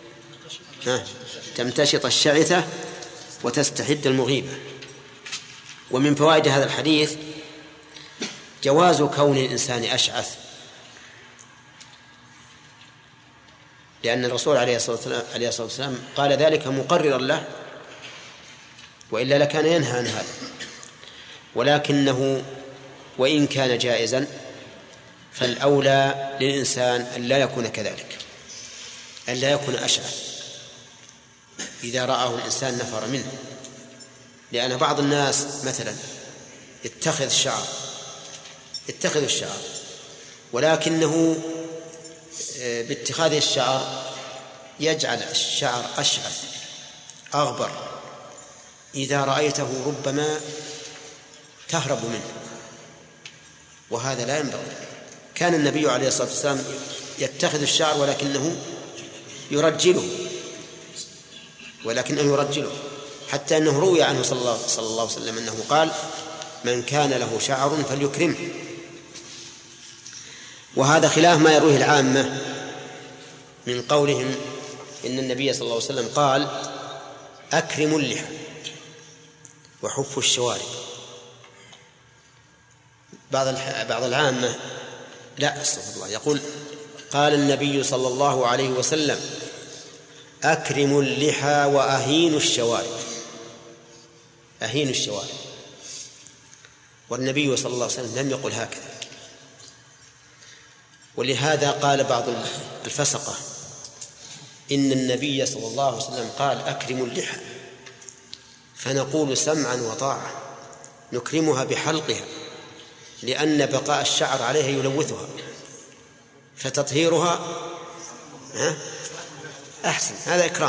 تمتشط الشعثة وتستحد المغيبة. ومن فوائد هذا الحديث جواز كون الإنسان أشعث، لأن الرسول عليه الصلاة والسلام قال ذلك مقررا له، وإلا لكان ينهى عن هذا. ولكنه وإن كان جائزا فالأولى للإنسان أن لا يكون كذلك، أن لا يكون أشعث إذا رآه الإنسان نفر منه، لأن بعض الناس مثلا يتخذ الشعر ولكنه باتخاذه الشعر يجعل الشعر أشعث أغبر، إذا رأيته ربما تهرب منه، وهذا لا ينبغي. كان النبي عليه الصلاة والسلام يتخذ الشعر ولكنه يرجله، حتى أنه روي عنه صلى الله عليه وسلم أنه قال: من كان له شعر فليكرمه. وهذا خلاف ما يرويه العامة من قولهم إن النبي صلى الله عليه وسلم قال: أكرموا اللحى وحفوا الشوارب. بعض العامة لا، استغفر الله، يقول: قال النبي صلى الله عليه وسلم: أكرموا اللحى وأهينوا الشوارب. أهينوا الشوارب، والنبي صلى الله عليه وسلم لم يقل هكذا. ولهذا قال بعض الفسقة إن النبي صلى الله عليه وسلم قال: أكرموا اللحى، فنقول سمعا وطاعة، نكرمها بحلقها، لأن بقاء الشعر عليها يلوثها، فتطهيرها أحسن، هذا إكرام.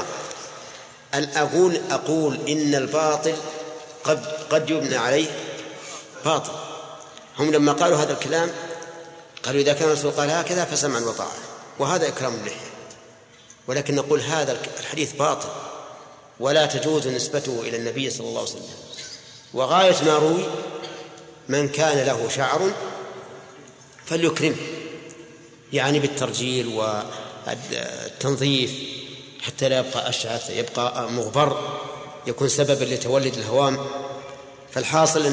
أقول إن الباطل قد يبنى عليه باطل. هم لما قالوا هذا الكلام قالوا: إذا كان الرسول قال هكذا فسمعا وطاعة، وهذا إكرام اللحية. ولكن نقول هذا الحديث باطل ولا تجوز نسبته إلى النبي صلى الله عليه وسلم. وغاية ما روي: من كان له شعر فليكرمه، يعني بالترجيل والتنظيف حتى لا يبقى أشعث، يبقى مغبر، يكون سببا لتولد الهوام. فالحاصل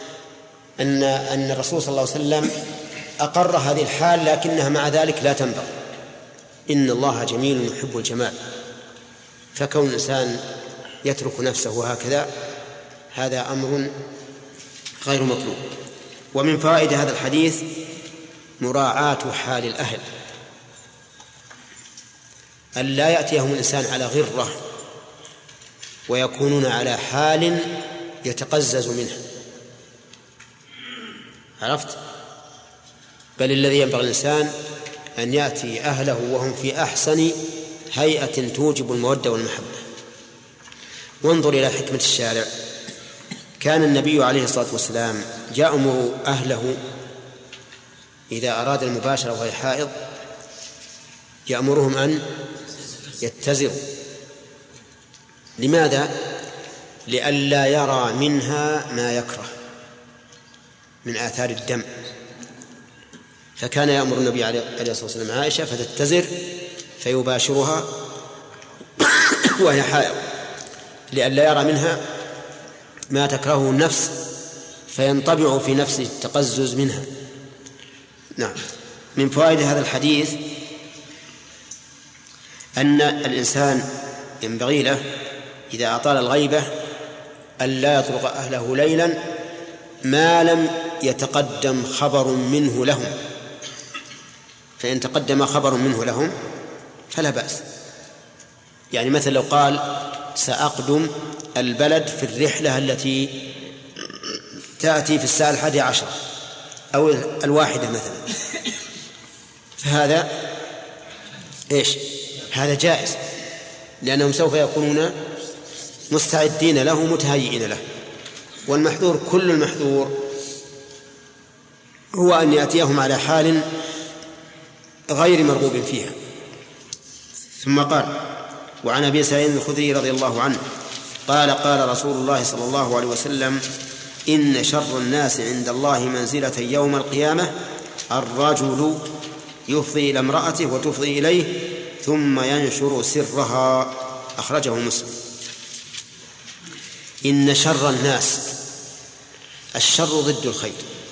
أن الرسول صلى الله عليه وسلم أقر هذه الحال، لكنها مع ذلك لا تنبغي. إن الله جميل يحب الجمال، فكون الإنسان يترك نفسه هكذا هذا أمر غير مطلوب. ومن فوائد هذا الحديث مراعاة حال الأهل، أن لا يأتيهم الإنسان على غرة ويكونون على حال يتقزز منها، عرفت؟ بل الذي ينبغي الإنسان أن يأتي أهله وهم في أحسن هيئة توجب المودة والمحبة. وانظر إلى حكمة الشارع. كان النبي عليه الصلاة والسلام يأمر أهله إذا أراد المباشرة وهي حائض يأمرهم أن يتزروا. لماذا؟ لئلا يرى منها ما يكره من آثار الدم. فكان يأمر النبي عليه الصلاة والسلام عائشة فتتزر فيباشرها وهي حائض، لئلا يرى منها ما تكرهه النفس فينطبع في نفسه التقزز منها. نعم. من فوائد هذا الحديث أن الإنسان ينبغي له إذا أطال الغيبة أن لا يطرق أهله ليلا ما لم يتقدم خبر منه لهم، فإن تقدم خبر منه لهم فلا بأس. يعني مثلا لو قال: سأقدم البلد في الرحلة التي تأتي في الساعة 11 أو 1 مثلا، فهذا هذا جائز، لأنهم سوف يكونون مستعدين له متهيئين له. والمحذور كل المحذور هو أن يأتيهم على حال غير مرغوب فيها. ثم قال: وعن أبي سعيد الخدري رضي الله عنه قال: قال رسول الله صلى الله عليه وسلم: إن شر الناس عند الله منزلة يوم القيامة الرجل يفضي إلى امرأته وتفضي إليه ثم ينشر سرها. أخرجه مسلم. إن شر الناس، الشر ضد الخير،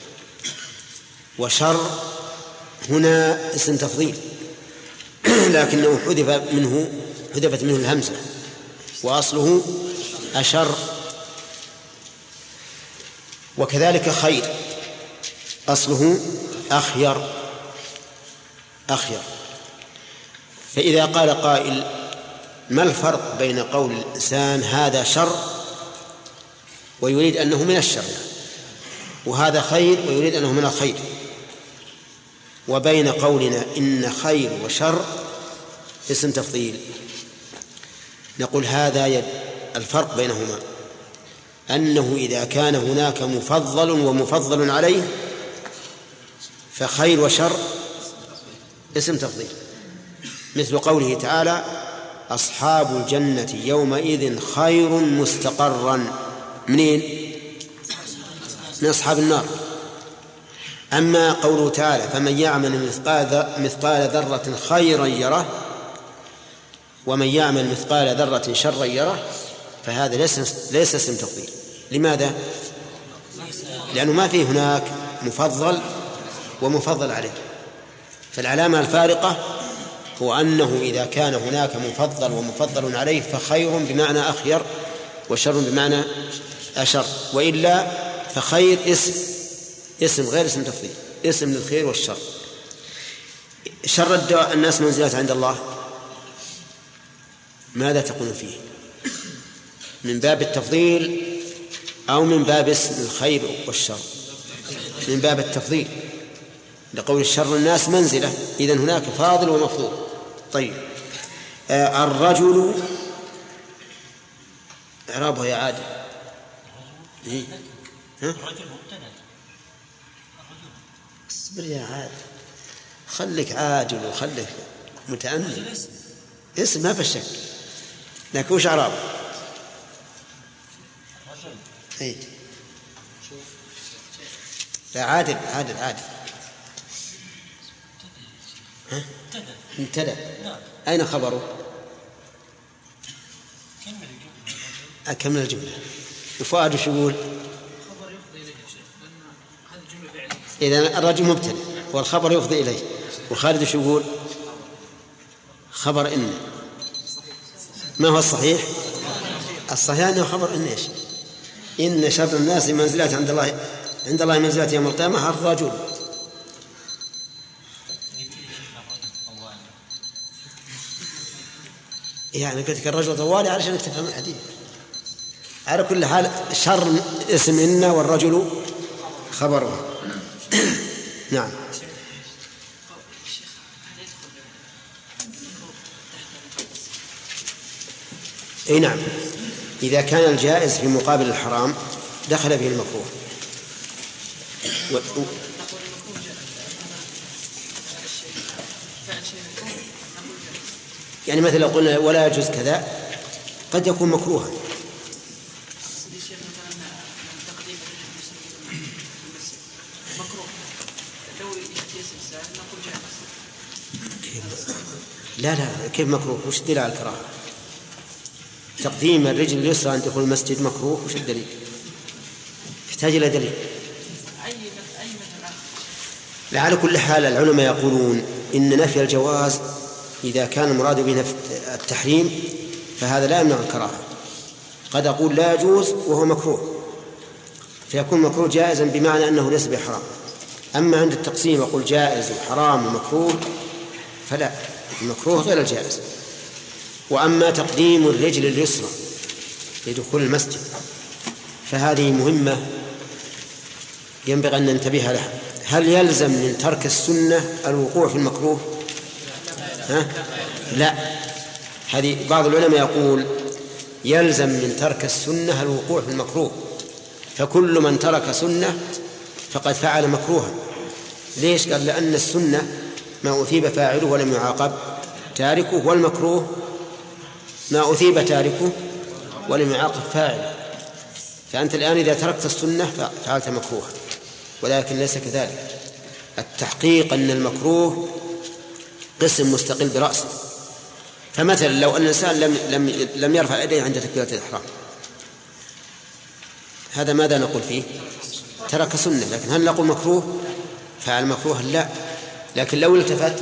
وشر هنا اسم تفضيل لكنه حذفت منه الهمزة، وأصله أشر. وكذلك خير أصله أخير. فإذا قال قائل ما الفرق بين قول الإنسان هذا شر ويريد أنه من الشر، وهذا خير ويريد أنه من الخير، وبين قولنا إن خير وشر اسم تفضيل، نقول هذا الفرق بينهما أنه إذا كان هناك مفضل ومفضل عليه فخير وشر اسم تفضيل، مثل قوله تعالى أصحاب الجنة يومئذ خير مستقرا منين؟ من أصحاب النار. أما قوله تعالى فمن يعمل مثقال ذرة خيرا يره ومن يعمل مثقال ذرة شرا يره فهذا ليس اسم تفضيل. لماذا؟ لأنه ما فيه هناك مفضل ومفضل عليه. فالعلامة الفارقة هو أنه إذا كان هناك مفضل ومفضل عليه فخير بمعنى أخير وشر بمعنى أشر، وإلا فخير اسم غير اسم تفضيل، اسم للخير والشر. شر الناس منزلات عند الله ماذا تقول فيه؟ من باب التفضيل أو من باب اسم الخير والشر؟ من باب التفضيل، لقول الشر الناس منزلة، إذن هناك فاضل ومفضول. طيب الرجل إعرابه يا عادل. الرجل مبتدأ. اصبر يا عادل، خليك عاجل وخليك متأمل. اسم ما في شك، لكن وش إعرابه؟ اي لا عادل مبتدأ. أين خبره؟ أكمل الجملة. وفؤاد وش يقول؟ إذن الرجل مبتدأ والخبر يفضي إليه. وخالد وش يقول؟ خبر إن. ما هو الصحيح؟ الصحيح أنه خبر إن إيش؟ إن شر الناس منزلات عند الله منزلات يوم القيامة الرجل. يعني قلت لك الرجل طوالي علشان تفهم الحديث. على كل حال شر اسم إن والرجل خبره. نعم. اي نعم، إذا كان الجائز في مقابل الحرام دخل فيه المكروه. يعني مثلا لو قلنا ولا يجوز كذا قد يكون مكروها. لا كيف مكروه؟ وش الدليل على الكراهة؟ تقديم الرجل اليسرى عند دخول المسجد مكروه، وش الدليل؟ يحتاج إلى دليل. على كل حال العلماء يقولون إن نفي الجواز إذا كان المراد به التحريم فهذا لا يمنع الكراهة. قد أقول لا يجوز وهو مكروه فيكون مكروه جائزا بمعنى أنه ليس بحرام. أما عند التقسيم أقول جائز وحرام ومكروه فلا، المكروه غير الجائز. وأما تقديم الرجل اليسرى لدخول المسجد فهذه مهمة ينبغي أن ننتبه لها. هل يلزم من ترك السنة الوقوع في المكروه؟ لا. هذه بعض العلماء يقول يلزم من ترك السنة الوقوع في المكروه، فكل من ترك سنة فقد فعل مكروها. ليش؟ قال لأن السنة ما أثيب فاعله ولم يعاقب تاركه، والمكروه ما أثيب تاركه ولم يعاقب فاعله. فأنت الآن إذا تركت السنة فعلت مكروها، ولكن ليس كذلك. التحقيق أن المكروه قسم مستقل برأسه. فمثلا لو أن الإنسان لم يرفع يديه عند تكبيرة الإحرام، هذا ماذا نقول فيه؟ ترك سنة. لكن هل نقول مكروه؟ فعل مكروها؟ لا. لكن لو التفت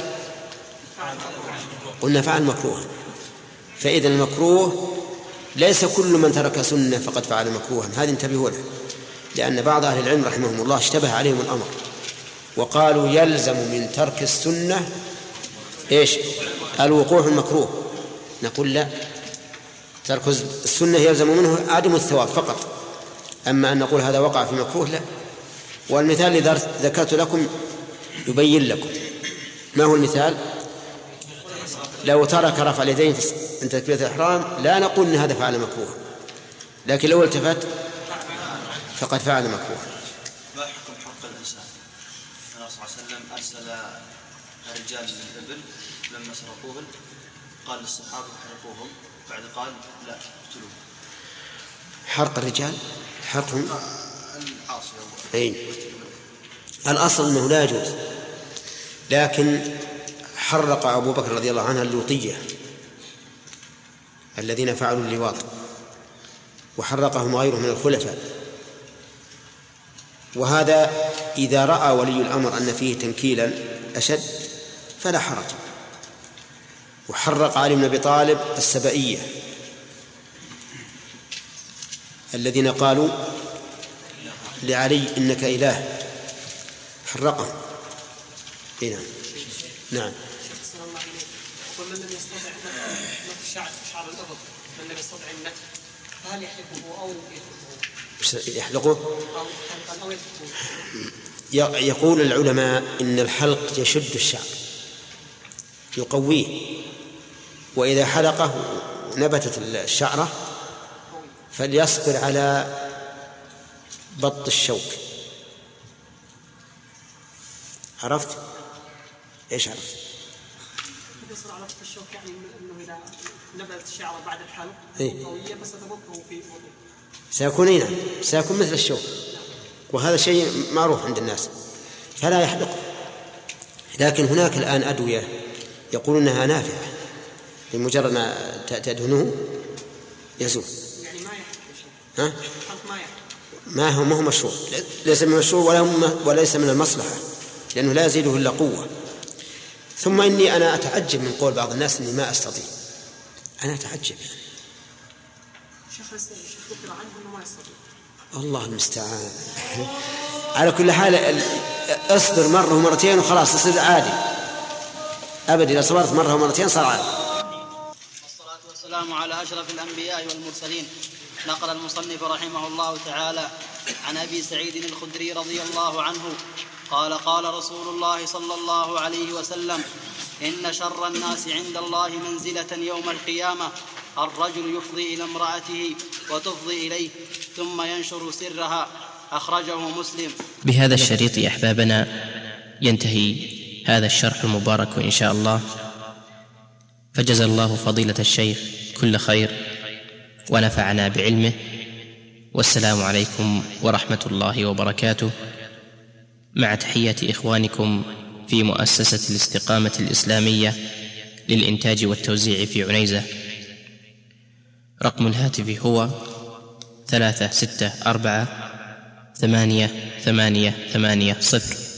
قلنا فعل مكروها. فإذا المكروه ليس كل من ترك سنة فقد فعل مكروها. هذا انتبهوا له، لأن بعض أهل العلم رحمهم الله اشتبه عليهم الأمر وقالوا يلزم من ترك السنة إيش؟ الوقوع في المكروه نقول لا، ترك السنة يلزم منه عدم الثواب فقط. أما أن نقول هذا وقع في مكروه لا. والمثال الذي ذكرت لكم يبين لكم. ما هو المثال؟ لو ترك رفع اليدين عند تكبيرة الإحرام لا نقول إن هذا فعل مكروه، لكن لو التفت فقد فعل مكروه. ما حكم حق الإنسان؟ النبي صلى الله عليه وسلم أرسل الرجال للإبل لما سرقوهن قال للصحابة حرقوهم، بعد قال لا اقتلوهم. حرق الرجال حرقهم أي الأصل أنه لا يجوز، لكن حرق أبو بكر رضي الله عنه اللوطية الذين فعلوا اللواط، وحرقهم غيره من الخلفاء. وهذا إذا رأى ولي الأمر أن فيه تنكيلا أشد فلا حرج. وحرق علي بن أبي طالب السبائية الذين قالوا لعلي إنك إله، حرقهم. نعم نعم. ومن لم يستطع نتف شعر الأبط من لم يستطع النتف فهل يحلقه أو يحلقه؟ يقول العلماء إن الحلق يشد الشعر يقويه، وإذا حلقه نبتت الشعرة فليصبر على بط الشوك. عرفت؟ إيش عرفت؟ يصبر على بط الشوك يعني أنه إذا نبتت الشعرة بعد الحلق قوية بس تبطه في سيكون مثل الشوك، وهذا شيء معروف عند الناس فلا يحلق. لكن هناك الآن أدوية يقولون أنها نافعة، بمجرد ما تدهنه يزول. يعني ما يحلق ما هو مشروع، ليس من المشروع وليس من المصلحة، لأنه لا يزيده إلا قوة. ثم إني أنا أتعجب من قول بعض الناس إني ما أستطيع. أنا أتعجب الله المستعان. على كل حال اصبر مرة ومرتين وخلاص يصير عادي أبدا. إذا صبرت مرة ومرتين صار عادي. والصلاة والسلام على أشرف الأنبياء والمرسلين. نقل المصنف رحمه الله تعالى عن أبي سعيد الخدري رضي الله عنه قال قال رسول الله صلى الله عليه وسلم: إن شر الناس عند الله منزلة يوم القيامة الرجل يفضي إلى امرأته وتفضي إليه ثم ينشر سرها. أخرجه مسلم. بهذا الشريط أحبابنا ينتهي هذا الشرح المبارك إن شاء الله، فجزى الله فضيلة الشيخ كل خير ونفعنا بعلمه، والسلام عليكم ورحمة الله وبركاته، مع تحيات إخوانكم في مؤسسة الاستقامة الإسلامية للإنتاج والتوزيع في عنيزة. رقم الهاتف هو 364-8880.